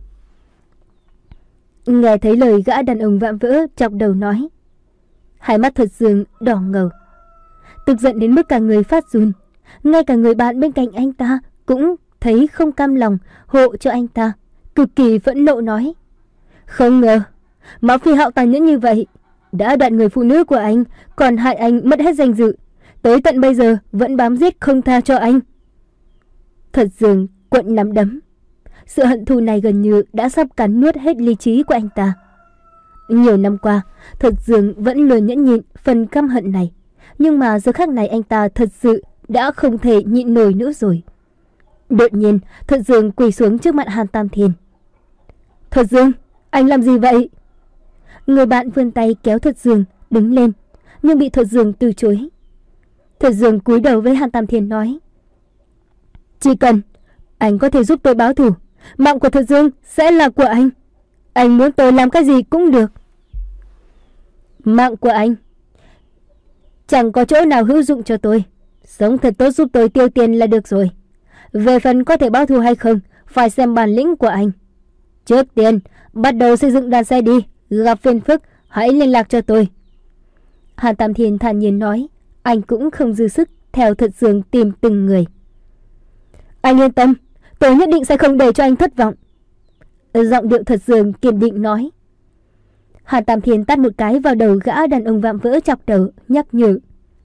Nghe thấy lời gã đàn ông vạm vỡ chọc đầu nói, hai mắt Thuật Dương đỏ ngầu, tức giận đến mức cả người phát run. Ngay cả người bạn bên cạnh anh ta cũng thấy không cam lòng hộ cho anh ta, cực kỳ phẫn nộ nói. Không ngờ, Mã Phi Hạo tàn nhẫn như vậy, đã đoạn người phụ nữ của anh, còn hại anh mất hết danh dự, tới tận bây giờ vẫn bám giết không tha cho anh. Thật Dương quặn nắm đấm. Sự hận thù này gần như đã sắp cắn nuốt hết lý trí của anh ta. Nhiều năm qua, Thật Dương vẫn luôn nhẫn nhịn phần căm hận này, nhưng mà giờ khắc này anh ta thật sự đã không thể nhịn nổi nữa rồi. Đột nhiên, Thật Dương quỳ xuống trước mặt Hàn Tam Thiên. Thật Dương, anh làm gì vậy? Người bạn vươn tay kéo Thật Dương đứng lên, nhưng bị Thật Dương từ chối. Thật Dương cúi đầu với Hàn Tam Thiên nói. Chỉ cần anh có thể giúp tôi báo thù, mạng của Thật Dương sẽ là của anh. Anh muốn tôi làm cái gì cũng được. Mạng của anh chẳng có chỗ nào hữu dụng cho tôi. Sống thật tốt giúp tôi tiêu tiền là được rồi. Về phần có thể báo thù hay không, phải xem bản lĩnh của anh. Trước tiên, bắt đầu xây dựng đoàn xe đi. Gặp phiền phức, hãy liên lạc cho tôi. Hàn Tam Thiên thản nhiên nói. Anh cũng không dư sức theo Thật Dương tìm từng người. Anh yên tâm, tôi nhất định sẽ không để cho anh thất vọng. Giọng điệu Thật Dương kiên định nói. Hàn Tam Thiên tát một cái vào đầu gã đàn ông vạm vỡ chọc đầu, nhắc nhở.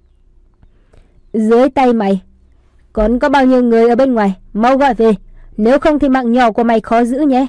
Dưới tay mày còn có bao nhiêu người ở bên ngoài, mau gọi về, nếu không thì mạng nhỏ của mày khó giữ nhé.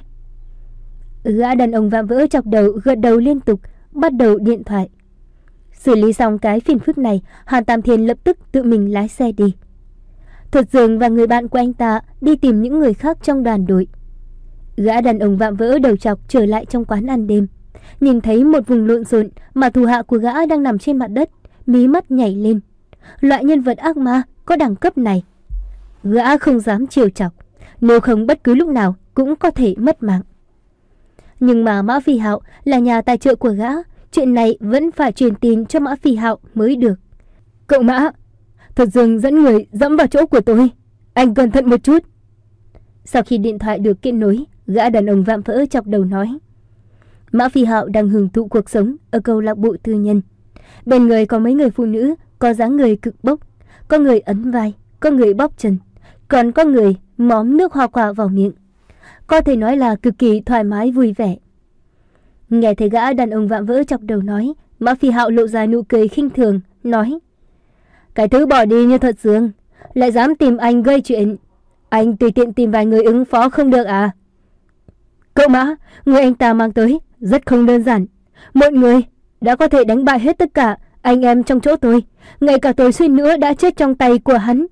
Gã đàn ông vạm vỡ chọc đầu gật đầu liên tục, bắt đầu điện thoại. Xử lý xong cái phiền phức này, Hàn Tam Thiên lập tức tự mình lái xe đi. Thật Dương và người bạn của anh ta đi tìm những người khác trong đoàn đội. Gã đàn ông vạm vỡ đầu chọc trở lại trong quán ăn đêm, nhìn thấy một vùng lộn xộn mà thủ hạ của gã đang nằm trên mặt đất, mí mắt nhảy lên. Loại nhân vật ác ma có đẳng cấp này, gã không dám trêu chọc, nếu không bất cứ lúc nào cũng có thể mất mạng. Nhưng mà Mã Phi Hạo là nhà tài trợ của gã, chuyện này vẫn phải truyền tin cho Mã Phi Hạo mới được. Cậu Mã, Thật Dương dẫn người dẫm vào chỗ của tôi, anh cẩn thận một chút. Sau khi điện thoại được kết nối, gã đàn ông vạm vỡ chọc đầu nói. Mã Phi Hạo đang hưởng thụ cuộc sống ở câu lạc bộ tư nhân. Bên người có mấy người phụ nữ có dáng người cực bốc, có người ấn vai, có người bóp chân, còn có người móm nước hoa quả vào miệng. Có thể nói là cực kỳ thoải mái vui vẻ. Nghe thấy gã đàn ông vạm vỡ chọc đầu nói, Mã Phi Hạo lộ ra nụ cười khinh thường, nói. Cái thứ bỏ đi như Thật Dương, lại dám tìm anh gây chuyện. Anh tùy tiện tìm vài người ứng phó không được à? Cậu Mã, người anh ta mang tới rất không đơn giản. Một người đã có thể đánh bại hết tất cả anh em trong chỗ tôi, ngay cả tôi suýt nữa đã chết trong tay của hắn.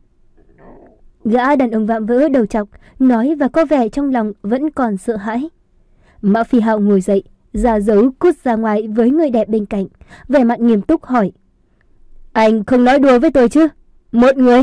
Gã đàn ông vạm vỡ đầu chọc nói và có vẻ trong lòng vẫn còn sợ hãi. Mã Phi Hạo ngồi dậy, ra dấu cút ra ngoài với người đẹp bên cạnh, vẻ mặt nghiêm túc hỏi. Anh không nói đùa với tôi chứ? Một người?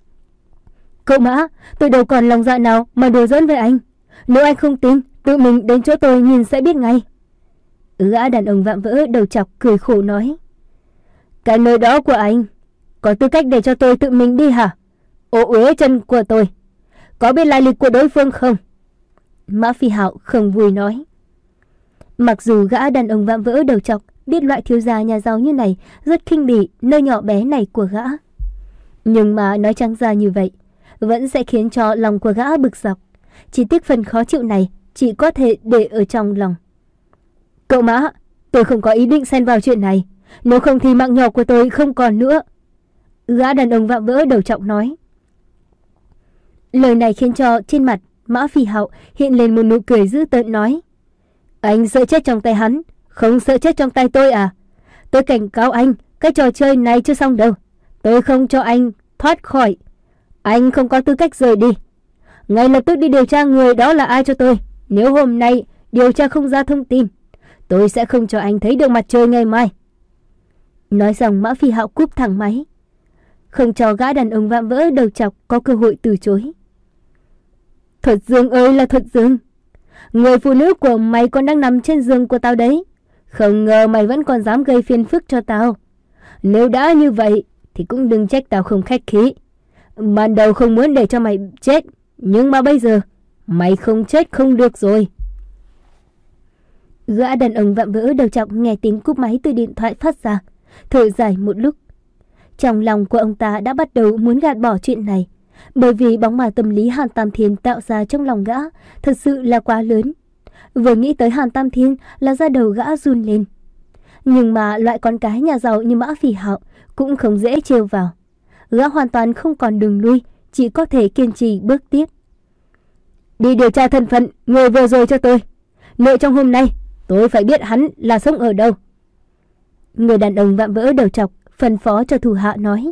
Cậu Mã, tôi đâu còn lòng dạ nào mà đùa giỡn với anh. Nếu anh không tin, tự mình đến chỗ tôi nhìn sẽ biết ngay. Gã đàn ông vạm vỡ đầu chọc cười khổ nói. Cái nơi đó của anh có tư cách để cho tôi tự mình đi hả? Ô uế chân của tôi, có biết lai lịch của đối phương không? Mã Phi Hạo không vui nói. Mặc dù gã đàn ông vạm vỡ đầu chọc biết loại thiếu gia nhà giàu như này rất khinh bỉ nơi nhỏ bé này của gã, nhưng mà nói trắng ra như vậy vẫn sẽ khiến cho lòng của gã bực dọc. Chỉ tiếc phần khó chịu này chỉ có thể để ở trong lòng. Cậu Mã, tôi không có ý định xen vào chuyện này, nếu không thì mạng nhỏ của tôi không còn nữa. Gã đàn ông vạm vỡ đầu chọc nói. Lời này khiến cho trên mặt Mã Phi Hạo hiện lên một nụ cười dữ tợn nói. Anh sợ chết trong tay hắn, không sợ chết trong tay tôi à? Tôi cảnh cáo anh, cái trò chơi này chưa xong đâu. Tôi không cho anh thoát khỏi. Anh không có tư cách rời đi. Ngay lập tức đi điều tra người đó là ai cho tôi. Nếu hôm nay điều tra không ra thông tin, tôi sẽ không cho anh thấy được mặt trời ngày mai. Nói xong Mã Phi Hạo cúp thẳng máy, không cho gã đàn ông vạm vỡ đầu chọc có cơ hội từ chối. Thuật Dương ơi là Thuật Dương, người phụ nữ của mày còn đang nằm trên giường của tao đấy. Không ngờ mày vẫn còn dám gây phiền phức cho tao. Nếu đã như vậy thì cũng đừng trách tao không khách khí. Ban đầu không muốn để cho mày chết, nhưng mà bây giờ mày không chết không được rồi. Gã đàn ông vạm vỡ đầu chọc nghe tiếng cúp máy từ điện thoại phát ra, thở dài một lúc. Trong lòng của ông ta đã bắt đầu muốn gạt bỏ chuyện này, bởi vì bóng ma tâm lý Hàn Tam Thiên tạo ra trong lòng gã thật sự là quá lớn. Vừa nghĩ tới Hàn Tam Thiên là da đầu gã run lên. Nhưng mà loại con cái nhà giàu như Mã Phỉ Hạo cũng không dễ trêu vào. Gã hoàn toàn không còn đường lui, chỉ có thể kiên trì bước tiếp. Đi điều tra thân phận người vừa rồi cho tôi. Nội trong hôm nay tôi phải biết hắn là sống ở đâu. Người đàn ông vạm vỡ đầu trọc phân phó cho thủ hạ nói.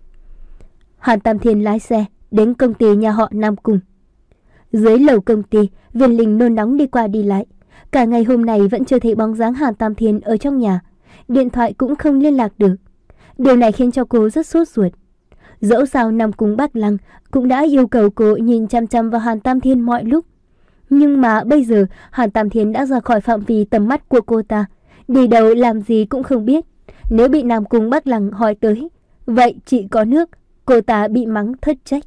Hàn Tam Thiên lái xe đến công ty nhà họ Nam Cung. Dưới lầu công ty, Viên Linh nôn nóng đi qua đi lại. Cả ngày hôm nay vẫn chưa thấy bóng dáng Hàn Tam Thiên ở trong nhà. Điện thoại cũng không liên lạc được. Điều này khiến cho cô rất sốt ruột. Dẫu sao Nam Cung Bắc Lăng cũng đã yêu cầu cô nhìn chăm chăm vào Hàn Tam Thiên mọi lúc. Nhưng mà bây giờ Hàn Tam Thiên đã ra khỏi phạm vi tầm mắt của cô ta. Đi đâu làm gì cũng không biết. Nếu bị Nam Cung Bắc Lăng hỏi tới, vậy chỉ có nước, cô ta bị mắng thất trách.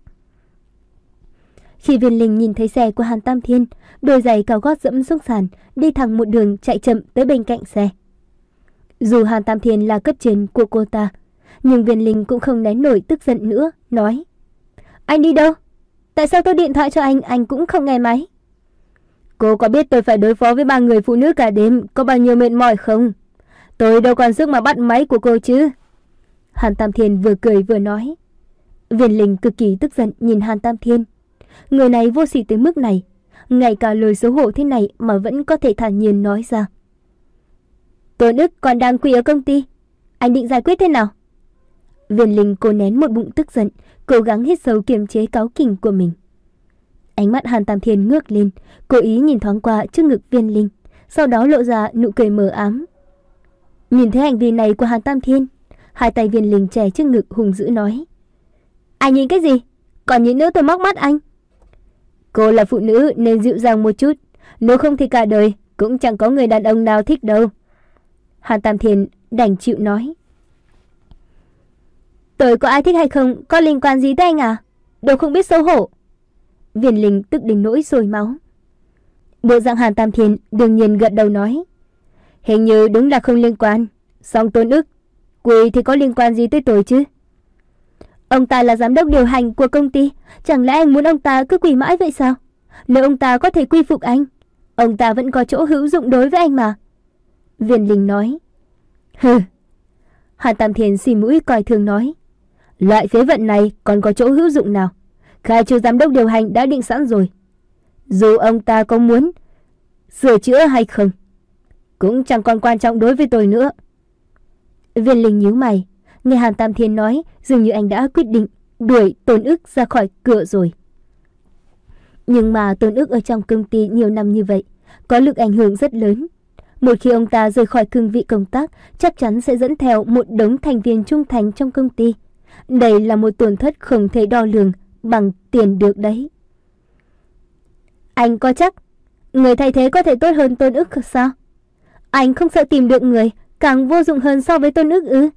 Khi Viên Linh nhìn thấy xe của Hàn Tam Thiên, đôi giày cao gót dẫm xuống sàn, đi thẳng một đường chạy chậm tới bên cạnh xe. Dù Hàn Tam Thiên là cấp trên của cô ta, nhưng Viên Linh cũng không nén nổi tức giận nữa, nói: Anh đi đâu? Tại sao tôi điện thoại cho anh, anh cũng không nghe máy? Cô có biết tôi phải đối phó với ba người phụ nữ cả đêm có bao nhiêu mệt mỏi không? Tôi đâu còn sức mà bắt máy của cô chứ. Hàn Tam Thiên vừa cười vừa nói. Viên Linh cực kỳ tức giận nhìn Hàn Tam Thiên. Người này vô sỉ tới mức này, ngay cả lời xấu hổ thế này mà vẫn có thể thản nhiên nói ra. Tôn Ức còn đang quỳ ở công ty, anh định giải quyết thế nào? Viên Linh cố nén một bụng tức giận, cố gắng hít sâu kiềm chế cáu kỉnh của mình. Ánh mắt Hàn Tam Thiên ngước lên, cố ý nhìn thoáng qua trước ngực Viên Linh, sau đó lộ ra nụ cười mờ ám. Nhìn thấy hành vi này của Hàn Tam Thiên, hai tay Viên Linh chè trước ngực hùng dữ nói: Anh nhìn cái gì? Còn nhìn nữa tôi móc mắt anh. Cô là phụ nữ nên dịu dàng một chút, nếu không thì cả đời cũng chẳng có người đàn ông nào thích đâu. Hàn Tam Thiên đành chịu nói. Tôi có ai thích hay không có liên quan gì tới anh à? Đều không biết xấu hổ. Viên Linh tức đến nỗi sôi máu. Bộ dạng Hàn Tam Thiên đương nhiên gật đầu nói: Hình như đúng là không liên quan. Song Tôn Ức, quỳ thì có liên quan gì tới tôi chứ? Ông ta là giám đốc điều hành của công ty, chẳng lẽ anh muốn ông ta cứ quỳ mãi vậy sao? Nếu ông ta có thể quy phục anh, ông ta vẫn có chỗ hữu dụng đối với anh mà. Viên Linh nói. Hừ. Hàn Tam Thiên xì mũi coi thường nói. Loại phế vận này còn có chỗ hữu dụng nào? Khai trừ giám đốc điều hành đã định sẵn rồi. Dù ông ta có muốn sửa chữa hay không, cũng chẳng còn quan trọng đối với tôi nữa. Viên Linh nhíu mày. Nghe Hàn Tam Thiên nói, dường như anh đã quyết định đuổi Tôn Ức ra khỏi cửa rồi. Nhưng mà Tôn Ức ở trong công ty nhiều năm như vậy, có lực ảnh hưởng rất lớn. Một khi ông ta rời khỏi cương vị công tác, chắc chắn sẽ dẫn theo một đống thành viên trung thành trong công ty. Đây là một tổn thất không thể đo lường bằng tiền được đấy. Anh có chắc người thay thế có thể tốt hơn Tôn Ức sao? Anh không sợ tìm được người càng vô dụng hơn so với Tôn Ức ư?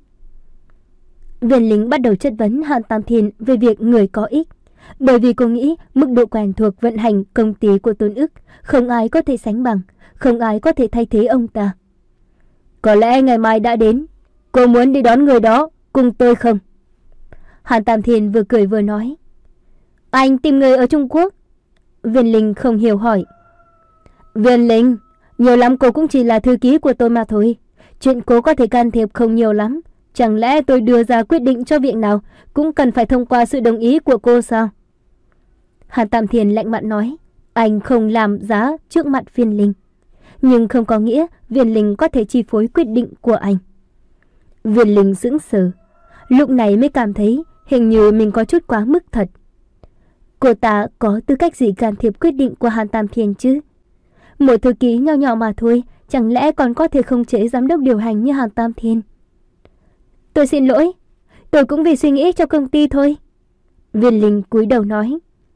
Viên Linh bắt đầu chất vấn Hàn Tam Thiên về việc người có ích, bởi vì cô nghĩ mức độ quen thuộc vận hành công ty của Tôn Ức không ai có thể sánh bằng, không ai có thể thay thế ông ta. Có lẽ ngày mai đã đến, cô muốn đi đón người đó cùng tôi không? Hàn Tam Thiên vừa cười vừa nói. Anh tìm người ở Trung Quốc? Viên Linh không hiểu hỏi. Viên Linh, nhiều lắm cô cũng chỉ là thư ký của tôi mà thôi. Chuyện cô có thể can thiệp không nhiều lắm. Chẳng lẽ tôi đưa ra quyết định cho việc nào cũng cần phải thông qua sự đồng ý của cô sao? Hàn Tam Thiên lạnh mặt nói. Anh không làm giá trước mặt Viên Linh, nhưng không có nghĩa Viên Linh có thể chi phối quyết định của anh. Viên Linh sững sờ, lúc này mới cảm thấy hình như mình có chút quá mức thật. Cô ta có tư cách gì can thiệp quyết định của Hàn Tam Thiên chứ? Một thư ký nho nhỏ mà thôi, chẳng lẽ còn có thể khống chế giám đốc điều hành như Hàn Tam Thiên? Tôi xin lỗi, tôi cũng vì suy nghĩ cho công ty thôi. Viên Linh cúi đầu nói.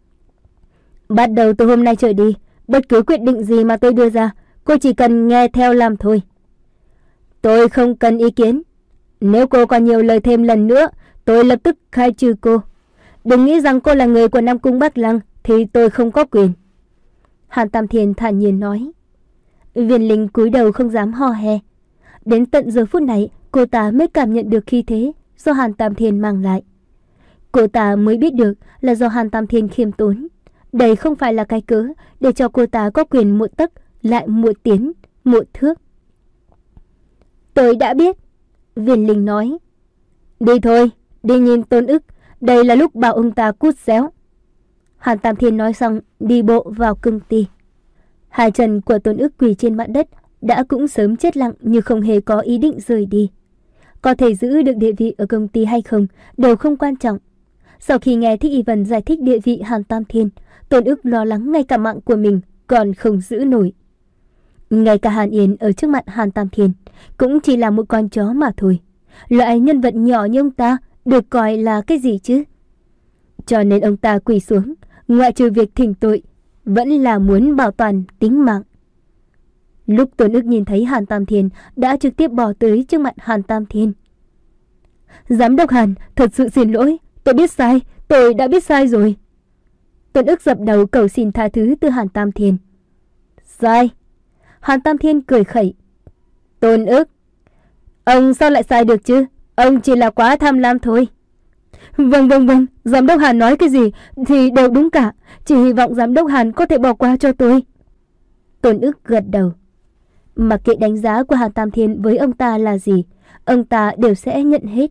Bắt đầu từ hôm nay trở đi, bất cứ quyết định gì mà tôi đưa ra, cô chỉ cần nghe theo làm thôi. Tôi không cần ý kiến. Nếu cô còn nhiều lời thêm lần nữa, tôi lập tức khai trừ cô. Đừng nghĩ rằng cô là người của Nam Cung Bắc Lăng thì tôi không có quyền. Hàn Tam Thiên thản nhiên nói. Viên Linh cúi đầu không dám ho he. Đến tận giờ phút này, cô ta mới cảm nhận được khí thế do Hàn Tam Thiên mang lại. Cô ta mới biết được là do Hàn Tam Thiên khiêm tốn. Đây không phải là cái cớ để cho cô ta có quyền một tấc lại một tiến, một thước. Tôi đã biết, Viên Linh nói. Đi thôi, đi nhìn Tôn Ức, đây là lúc bảo ông ta cút xéo. Hàn Tam Thiên nói xong đi bộ vào công ty. Hai chân của Tôn Ức quỳ trên mặt đất đã cũng sớm chết lặng như không hề có ý định rời đi. Có thể giữ được địa vị ở công ty hay không đều không quan trọng. Sau khi nghe Thích Y Vân giải thích địa vị Hàn Tam Thiên, Tôn Ức lo lắng ngay cả mạng của mình còn không giữ nổi. Ngay cả Hàn Yến ở trước mặt Hàn Tam Thiên cũng chỉ là một con chó mà thôi. Loại nhân vật nhỏ như ông ta được coi là cái gì chứ? Cho nên ông ta quỳ xuống, ngoại trừ việc thỉnh tội, vẫn là muốn bảo toàn tính mạng. Lúc Tôn Ức nhìn thấy Hàn Tam Thiên đã trực tiếp bỏ tới trước mặt Hàn Tam Thiên. Giám đốc Hàn, thật sự xin lỗi, tôi biết sai, tôi đã biết sai rồi. Tôn Ức dập đầu cầu xin tha thứ từ Hàn Tam Thiên. Sai? Hàn Tam Thiên cười khẩy. Tôn Ức, ông sao lại sai được chứ? Ông chỉ là quá tham lam thôi. Vâng vâng vâng, giám đốc Hàn nói cái gì thì đều đúng cả. Chỉ hy vọng giám đốc Hàn có thể bỏ qua cho tôi. Tôn Ức gật đầu. Mặc kệ đánh giá của Hàn Tam Thiên với ông ta là gì, ông ta đều sẽ nhận hết.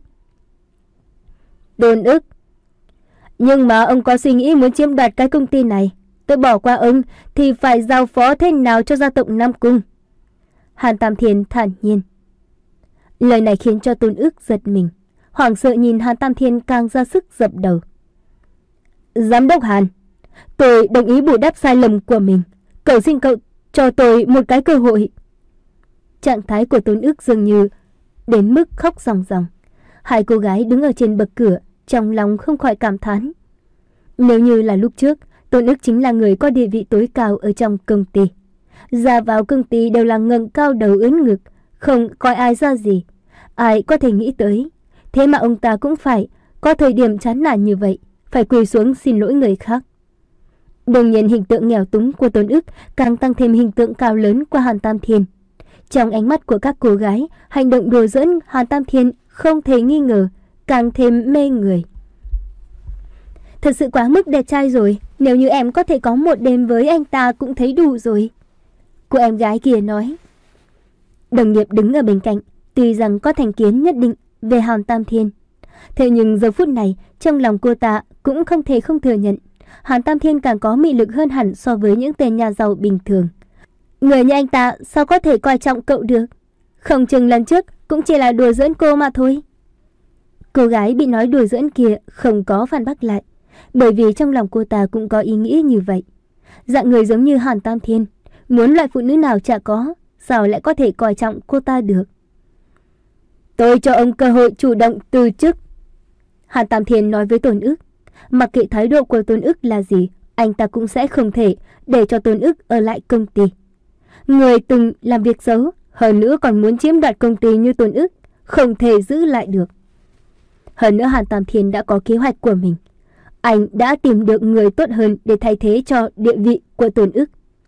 Tôn Ức, nhưng mà ông có suy nghĩ muốn chiếm đoạt cái công ty này, tôi bỏ qua ông thì phải giao phó thế nào cho gia tộc Nam Cung? Hàn Tam Thiên thản nhiên. Lời này khiến cho Tôn Ức giật mình, hoảng sợ nhìn Hàn Tam Thiên càng ra sức dập đầu. Giám đốc Hàn, tôi đồng ý bù đắp sai lầm của mình, cầu xin cậu cho tôi một cái cơ hội. Trạng thái của Tôn Ức dường như đến mức khóc ròng ròng. Hai cô gái đứng ở trên bậc cửa, trong lòng không khỏi cảm thán. Nếu như là lúc trước, Tôn Ức chính là người có địa vị tối cao ở trong công ty. Ra vào công ty đều là ngẩng cao đầu ưỡn ngực, không coi ai ra gì. Ai có thể nghĩ tới. Thế mà ông ta cũng phải có thời điểm chán nản như vậy, phải quỳ xuống xin lỗi người khác. Đương nhiên hình tượng nghèo túng của Tôn Ức càng tăng thêm hình tượng cao lớn của Hàn Tam Thiên. Trong ánh mắt của các cô gái, hành động đùa giỡn Hàn Tam Thiên không thể nghi ngờ, càng thêm mê người. Thật sự quá mức đẹp trai rồi, nếu như em có thể có một đêm với anh ta cũng thấy đủ rồi. Cô em gái kia nói. Đồng nghiệp đứng ở bên cạnh, tuy rằng có thành kiến nhất định về Hàn Tam Thiên, thế nhưng giờ phút này trong lòng cô ta cũng không thể không thừa nhận Hàn Tam Thiên càng có mị lực hơn hẳn so với những tên nhà giàu bình thường. Người như anh ta sao có thể coi trọng cậu được? Không chừng lần trước cũng chỉ là đùa giỡn cô mà thôi. Cô gái bị nói đùa giỡn kia không có phản bác lại, bởi vì trong lòng cô ta cũng có ý nghĩ như vậy. Dạng người giống như Hàn Tam Thiên, muốn loại phụ nữ nào chả có, sao lại có thể coi trọng cô ta được? Tôi cho ông cơ hội chủ động từ chức. Hàn Tam Thiên nói với Tôn Ức. Mặc kệ thái độ của Tôn Ức là gì, anh ta cũng sẽ không thể để cho Tôn Ức ở lại công ty. Người từng làm việc xấu, hơn nữa còn muốn chiếm đoạt công ty như Tôn Ức, không thể giữ lại được. Hơn nữa Hàn Tam Thiên đã có kế hoạch của mình. Anh đã tìm được người tốt hơn để thay thế cho địa vị của Tôn Ức.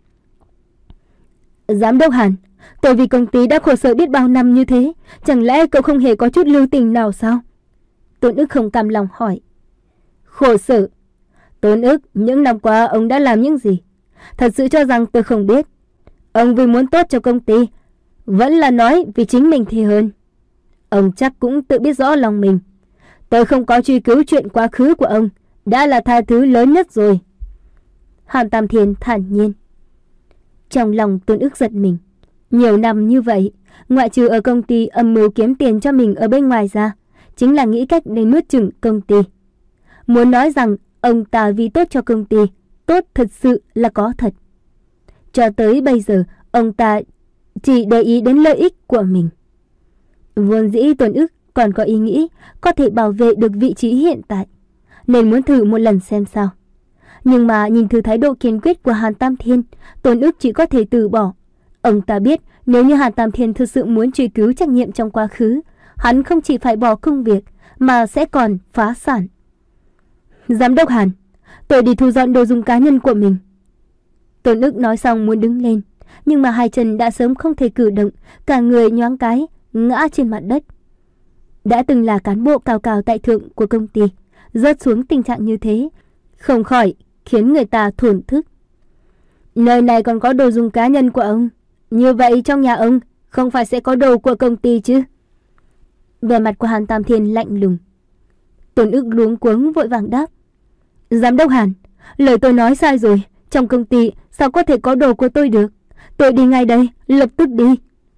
Giám đốc Hàn, tôi vì công ty đã khổ sở biết bao năm như thế, chẳng lẽ cậu không hề có chút lưu tình nào sao? Tôn Ức không cam lòng hỏi. Khổ sở? Tôn Ức, những năm qua ông đã làm những gì? Thật sự cho rằng tôi không biết. Ông vì muốn tốt cho công ty, vẫn là nói vì chính mình thì hơn. Ông chắc cũng tự biết rõ lòng mình. Tôi không có truy cứu chuyện quá khứ của ông, đã là tha thứ lớn nhất rồi. Hàn Tam Thiên thản nhiên. Trong lòng Tôn Ức giật mình. Nhiều năm như vậy, ngoại trừ ở công ty âm mưu kiếm tiền cho mình ở bên ngoài ra, chính là nghĩ cách để nuốt chửng công ty. Muốn nói rằng ông ta vì tốt cho công ty, tốt thật sự là có thật. Cho tới bây giờ, ông ta chỉ để ý đến lợi ích của mình. Vốn dĩ Tôn Ức còn có ý nghĩ có thể bảo vệ được vị trí hiện tại, nên muốn thử một lần xem sao. Nhưng mà nhìn từ thái độ kiên quyết của Hàn Tam Thiên, Tôn Ức chỉ có thể từ bỏ. Ông ta biết nếu như Hàn Tam Thiên thực sự muốn truy cứu trách nhiệm trong quá khứ, hắn không chỉ phải bỏ công việc mà sẽ còn phá sản. Giám đốc Hàn, tôi đi thu dọn đồ dùng cá nhân của mình. Tôn Ức nói xong muốn đứng lên, nhưng mà hai chân đã sớm không thể cử động, cả người nhoáng cái ngã trên mặt đất. Đã từng là cán bộ cao cao tại thượng của công ty, rớt xuống tình trạng như thế, không khỏi khiến người ta thổn thức. Nơi này còn có đồ dùng cá nhân của ông, như vậy trong nhà ông không phải sẽ có đồ của công ty chứ? Vẻ mặt của Hàn Tam Thiên lạnh lùng. Tôn Ức luống cuống vội vàng đáp. Giám đốc Hàn, lời tôi nói sai rồi, trong công ty sao có thể có đồ của tôi được? Tôi đi ngay đây, lập tức đi.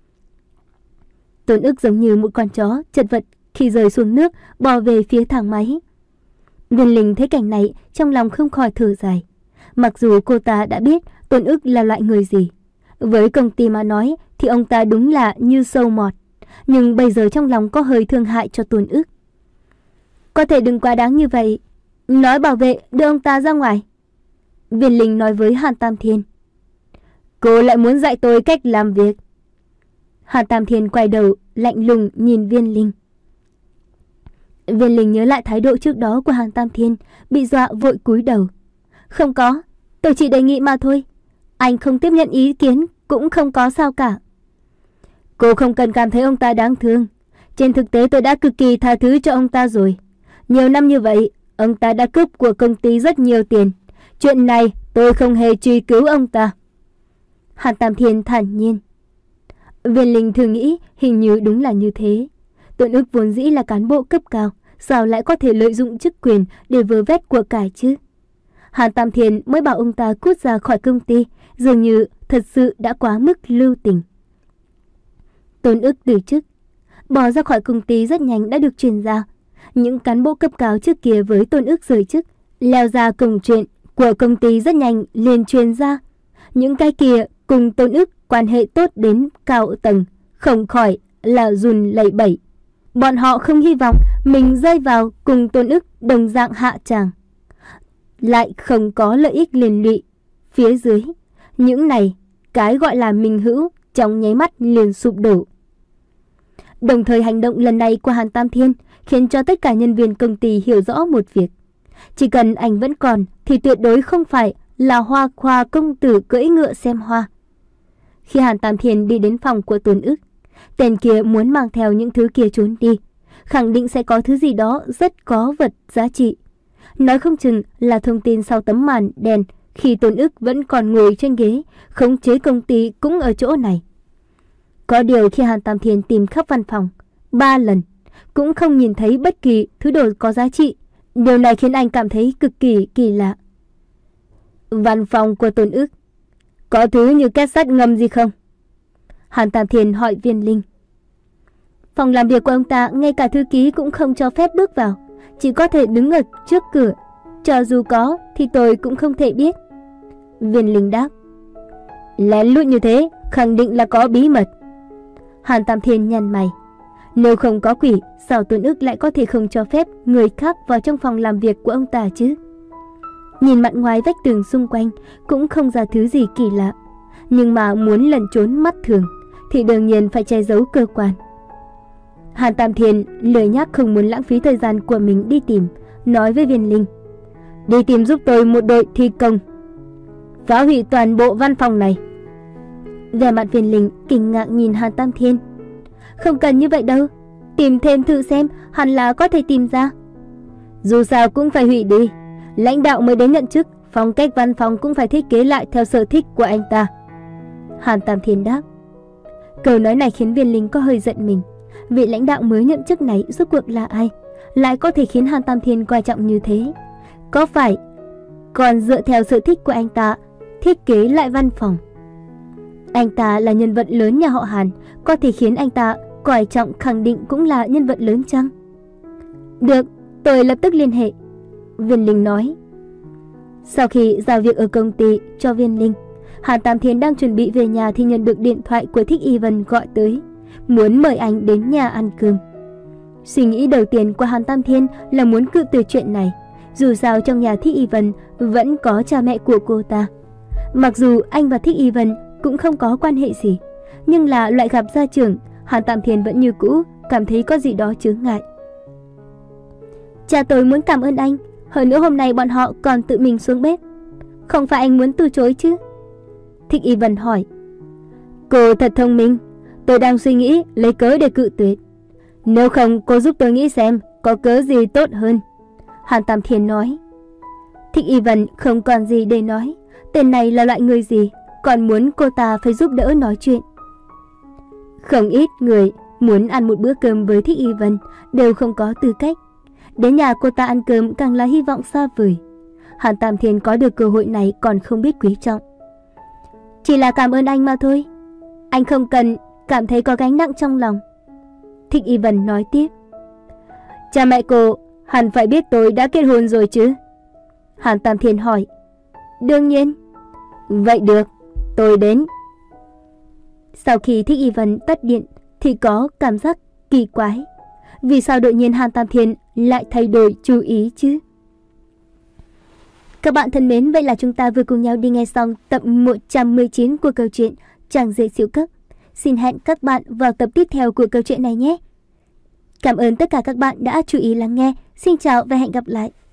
Tôn Ức giống như một con chó chật vật khi rơi xuống nước, bò về phía thang máy. Viên Linh thấy cảnh này, trong lòng không khỏi thở dài. Mặc dù cô ta đã biết Tôn Ức là loại người gì, với công ty mà nói thì ông ta đúng là như sâu mọt, nhưng bây giờ trong lòng có hơi thương hại cho Tôn Ức. Có thể đừng quá đáng như vậy, nói bảo vệ đưa ông ta ra ngoài. Viên Linh nói với Hàn Tam Thiên. Cô lại muốn dạy tôi cách làm việc. Hàn Tam Thiên quay đầu lạnh lùng nhìn Viên Linh. Viên Linh nhớ lại thái độ trước đó của Hàn Tam Thiên, bị dọa vội cúi đầu. Không có, tôi chỉ đề nghị mà thôi. Anh không tiếp nhận ý kiến cũng không có sao cả. Cô không cần cảm thấy ông ta đáng thương. Trên thực tế tôi đã cực kỳ tha thứ cho ông ta rồi. Nhiều năm như vậy, ông ta đã cướp của công ty rất nhiều tiền. Chuyện này tôi không hề truy cứu ông ta. Hàn Tam Thiên thản nhiên. Viên Linh thường nghĩ hình như đúng là như thế. Tôn Ức vốn dĩ là cán bộ cấp cao, sao lại có thể lợi dụng chức quyền để vơ vét của cải chứ? Hàn Tam Thiên mới bảo ông ta cút ra khỏi công ty, dường như thật sự đã quá mức lưu tình. Tôn Ức từ chức, bỏ ra khỏi công ty rất nhanh đã được truyền ra. Những cán bộ cấp cao trước kia với Tôn Ức rời chức, leo ra công chuyện của công ty rất nhanh liền truyền ra. Những cái kia cùng Tôn Ức quan hệ tốt đến cao tầng, không khỏi là run lẩy bẩy. Bọn họ không hy vọng mình rơi vào cùng Tôn Ức đồng dạng hạ tràng, lại không có lợi ích liên lụy. Phía dưới, những này, cái gọi là minh hữu trong nháy mắt liền sụp đổ. Đồng thời hành động lần này của Hàn Tam Thiên khiến cho tất cả nhân viên công ty hiểu rõ một việc. Chỉ cần anh vẫn còn thì tuyệt đối không phải là hoa khoa công tử cưỡi ngựa xem hoa. Khi Hàn Tam Thiên đi đến phòng của Tôn Ức, tên kia muốn mang theo những thứ kia trốn đi, khẳng định sẽ có thứ gì đó rất có vật giá trị. Nói không chừng là thông tin sau tấm màn đèn khi Tôn Ức vẫn còn ngồi trên ghế, khống chế công ty cũng ở chỗ này. Có điều khi Hàn Tam Thiên tìm khắp văn phòng ba lần, cũng không nhìn thấy bất kỳ thứ đồ có giá trị. Điều này khiến anh cảm thấy cực kỳ kỳ lạ. Văn phòng của Tôn Ức có thứ như két sắt ngầm gì không? Hàn Tam Thiên hỏi Viên Linh. Phòng làm việc của ông ta ngay cả thư ký cũng không cho phép bước vào, chỉ có thể đứng ở trước cửa. Cho dù có thì tôi cũng không thể biết. Viên Linh đáp. Lén lút như thế khẳng định là có bí mật. Hàn Tam Thiên nhăn mày. Nếu không có quỷ, sao Tôn Ức lại có thể không cho phép người khác vào trong phòng làm việc của ông ta chứ? Nhìn mặt ngoài vách tường xung quanh cũng không ra thứ gì kỳ lạ, nhưng mà muốn lẩn trốn mắt thường thì đương nhiên phải che giấu cơ quan. Hàn Tam Thiên lười nhác không muốn lãng phí thời gian của mình đi tìm, nói với Viên Linh. Đi tìm giúp tôi một đội thi công, phá hủy toàn bộ văn phòng này. Vẻ mặt Viên Linh kinh ngạc nhìn Hàn Tam Thiên. Không cần như vậy đâu, tìm thêm thử xem, hẳn là có thể tìm ra. Dù sao cũng phải hủy đi, lãnh đạo mới đến nhận chức, phong cách văn phòng cũng phải thiết kế lại theo sở thích của anh ta. Hàn Tam Thiên đáp. Câu nói này khiến Viên Linh có hơi giận mình. Vị lãnh đạo mới nhận chức này rốt cuộc là ai, lại có thể khiến Hàn Tam Thiên coi trọng như thế? Có phải còn dựa theo sở thích của anh ta thiết kế lại văn phòng? Anh ta là nhân vật lớn nhà họ Hàn, có thể khiến anh ta coi trọng khẳng định cũng là nhân vật lớn chăng? Được, tôi lập tức liên hệ. Viên Linh nói. Sau khi giao việc ở công ty cho Viên Linh, Hàn Tam Thiên đang chuẩn bị về nhà thì nhận được điện thoại của Thích Y Vân gọi tới, muốn mời anh đến nhà ăn cơm. Suy nghĩ đầu tiên của Hàn Tam Thiên là muốn cự tuyệt chuyện này. Dù sao trong nhà Thích Y Vân vẫn có cha mẹ của cô ta. Mặc dù anh và Thích Y Vân cũng không có quan hệ gì, nhưng là loại gặp gia trưởng, Hàn Tam Thiên vẫn như cũ cảm thấy có gì đó chướng ngại. Cha tôi muốn cảm ơn anh, hơn nữa hôm nay bọn họ còn tự mình xuống bếp. Không phải anh muốn từ chối chứ? Thích Y Vân hỏi. Cô thật thông minh, tôi đang suy nghĩ lấy cớ để cự tuyệt. Nếu không cô giúp tôi nghĩ xem có cớ gì tốt hơn. Hàn Tam Thiên nói. Thích Y Vân không còn gì để nói. Tên này là loại người gì, còn muốn cô ta phải giúp đỡ nói chuyện. Không ít người muốn ăn một bữa cơm với Thích Y Vân đều không có tư cách. Đến nhà cô ta ăn cơm càng là hy vọng xa vời. Hàn Tam Thiên có được cơ hội này còn không biết quý trọng. Chỉ là cảm ơn anh mà thôi. Anh không cần cảm thấy có gánh nặng trong lòng. Thích Y Vân nói tiếp. Cha mẹ cô hẳn phải biết tôi đã kết hôn rồi chứ? Hàn Tam Thiên hỏi. Đương nhiên. Vậy được, tôi đến. Sau khi Thích Y Vân tắt điện thì có cảm giác kỳ quái. Vì sao đột nhiên Hàn Tam Thiên lại thay đổi chú ý chứ? Các bạn thân mến, vậy là chúng ta vừa cùng nhau đi nghe xong tập một trăm mười chín của câu chuyện Chàng rể siêu cấp. Xin hẹn các bạn vào tập tiếp theo của câu chuyện này nhé. Cảm ơn tất cả các bạn đã chú ý lắng nghe. Xin chào và hẹn gặp lại.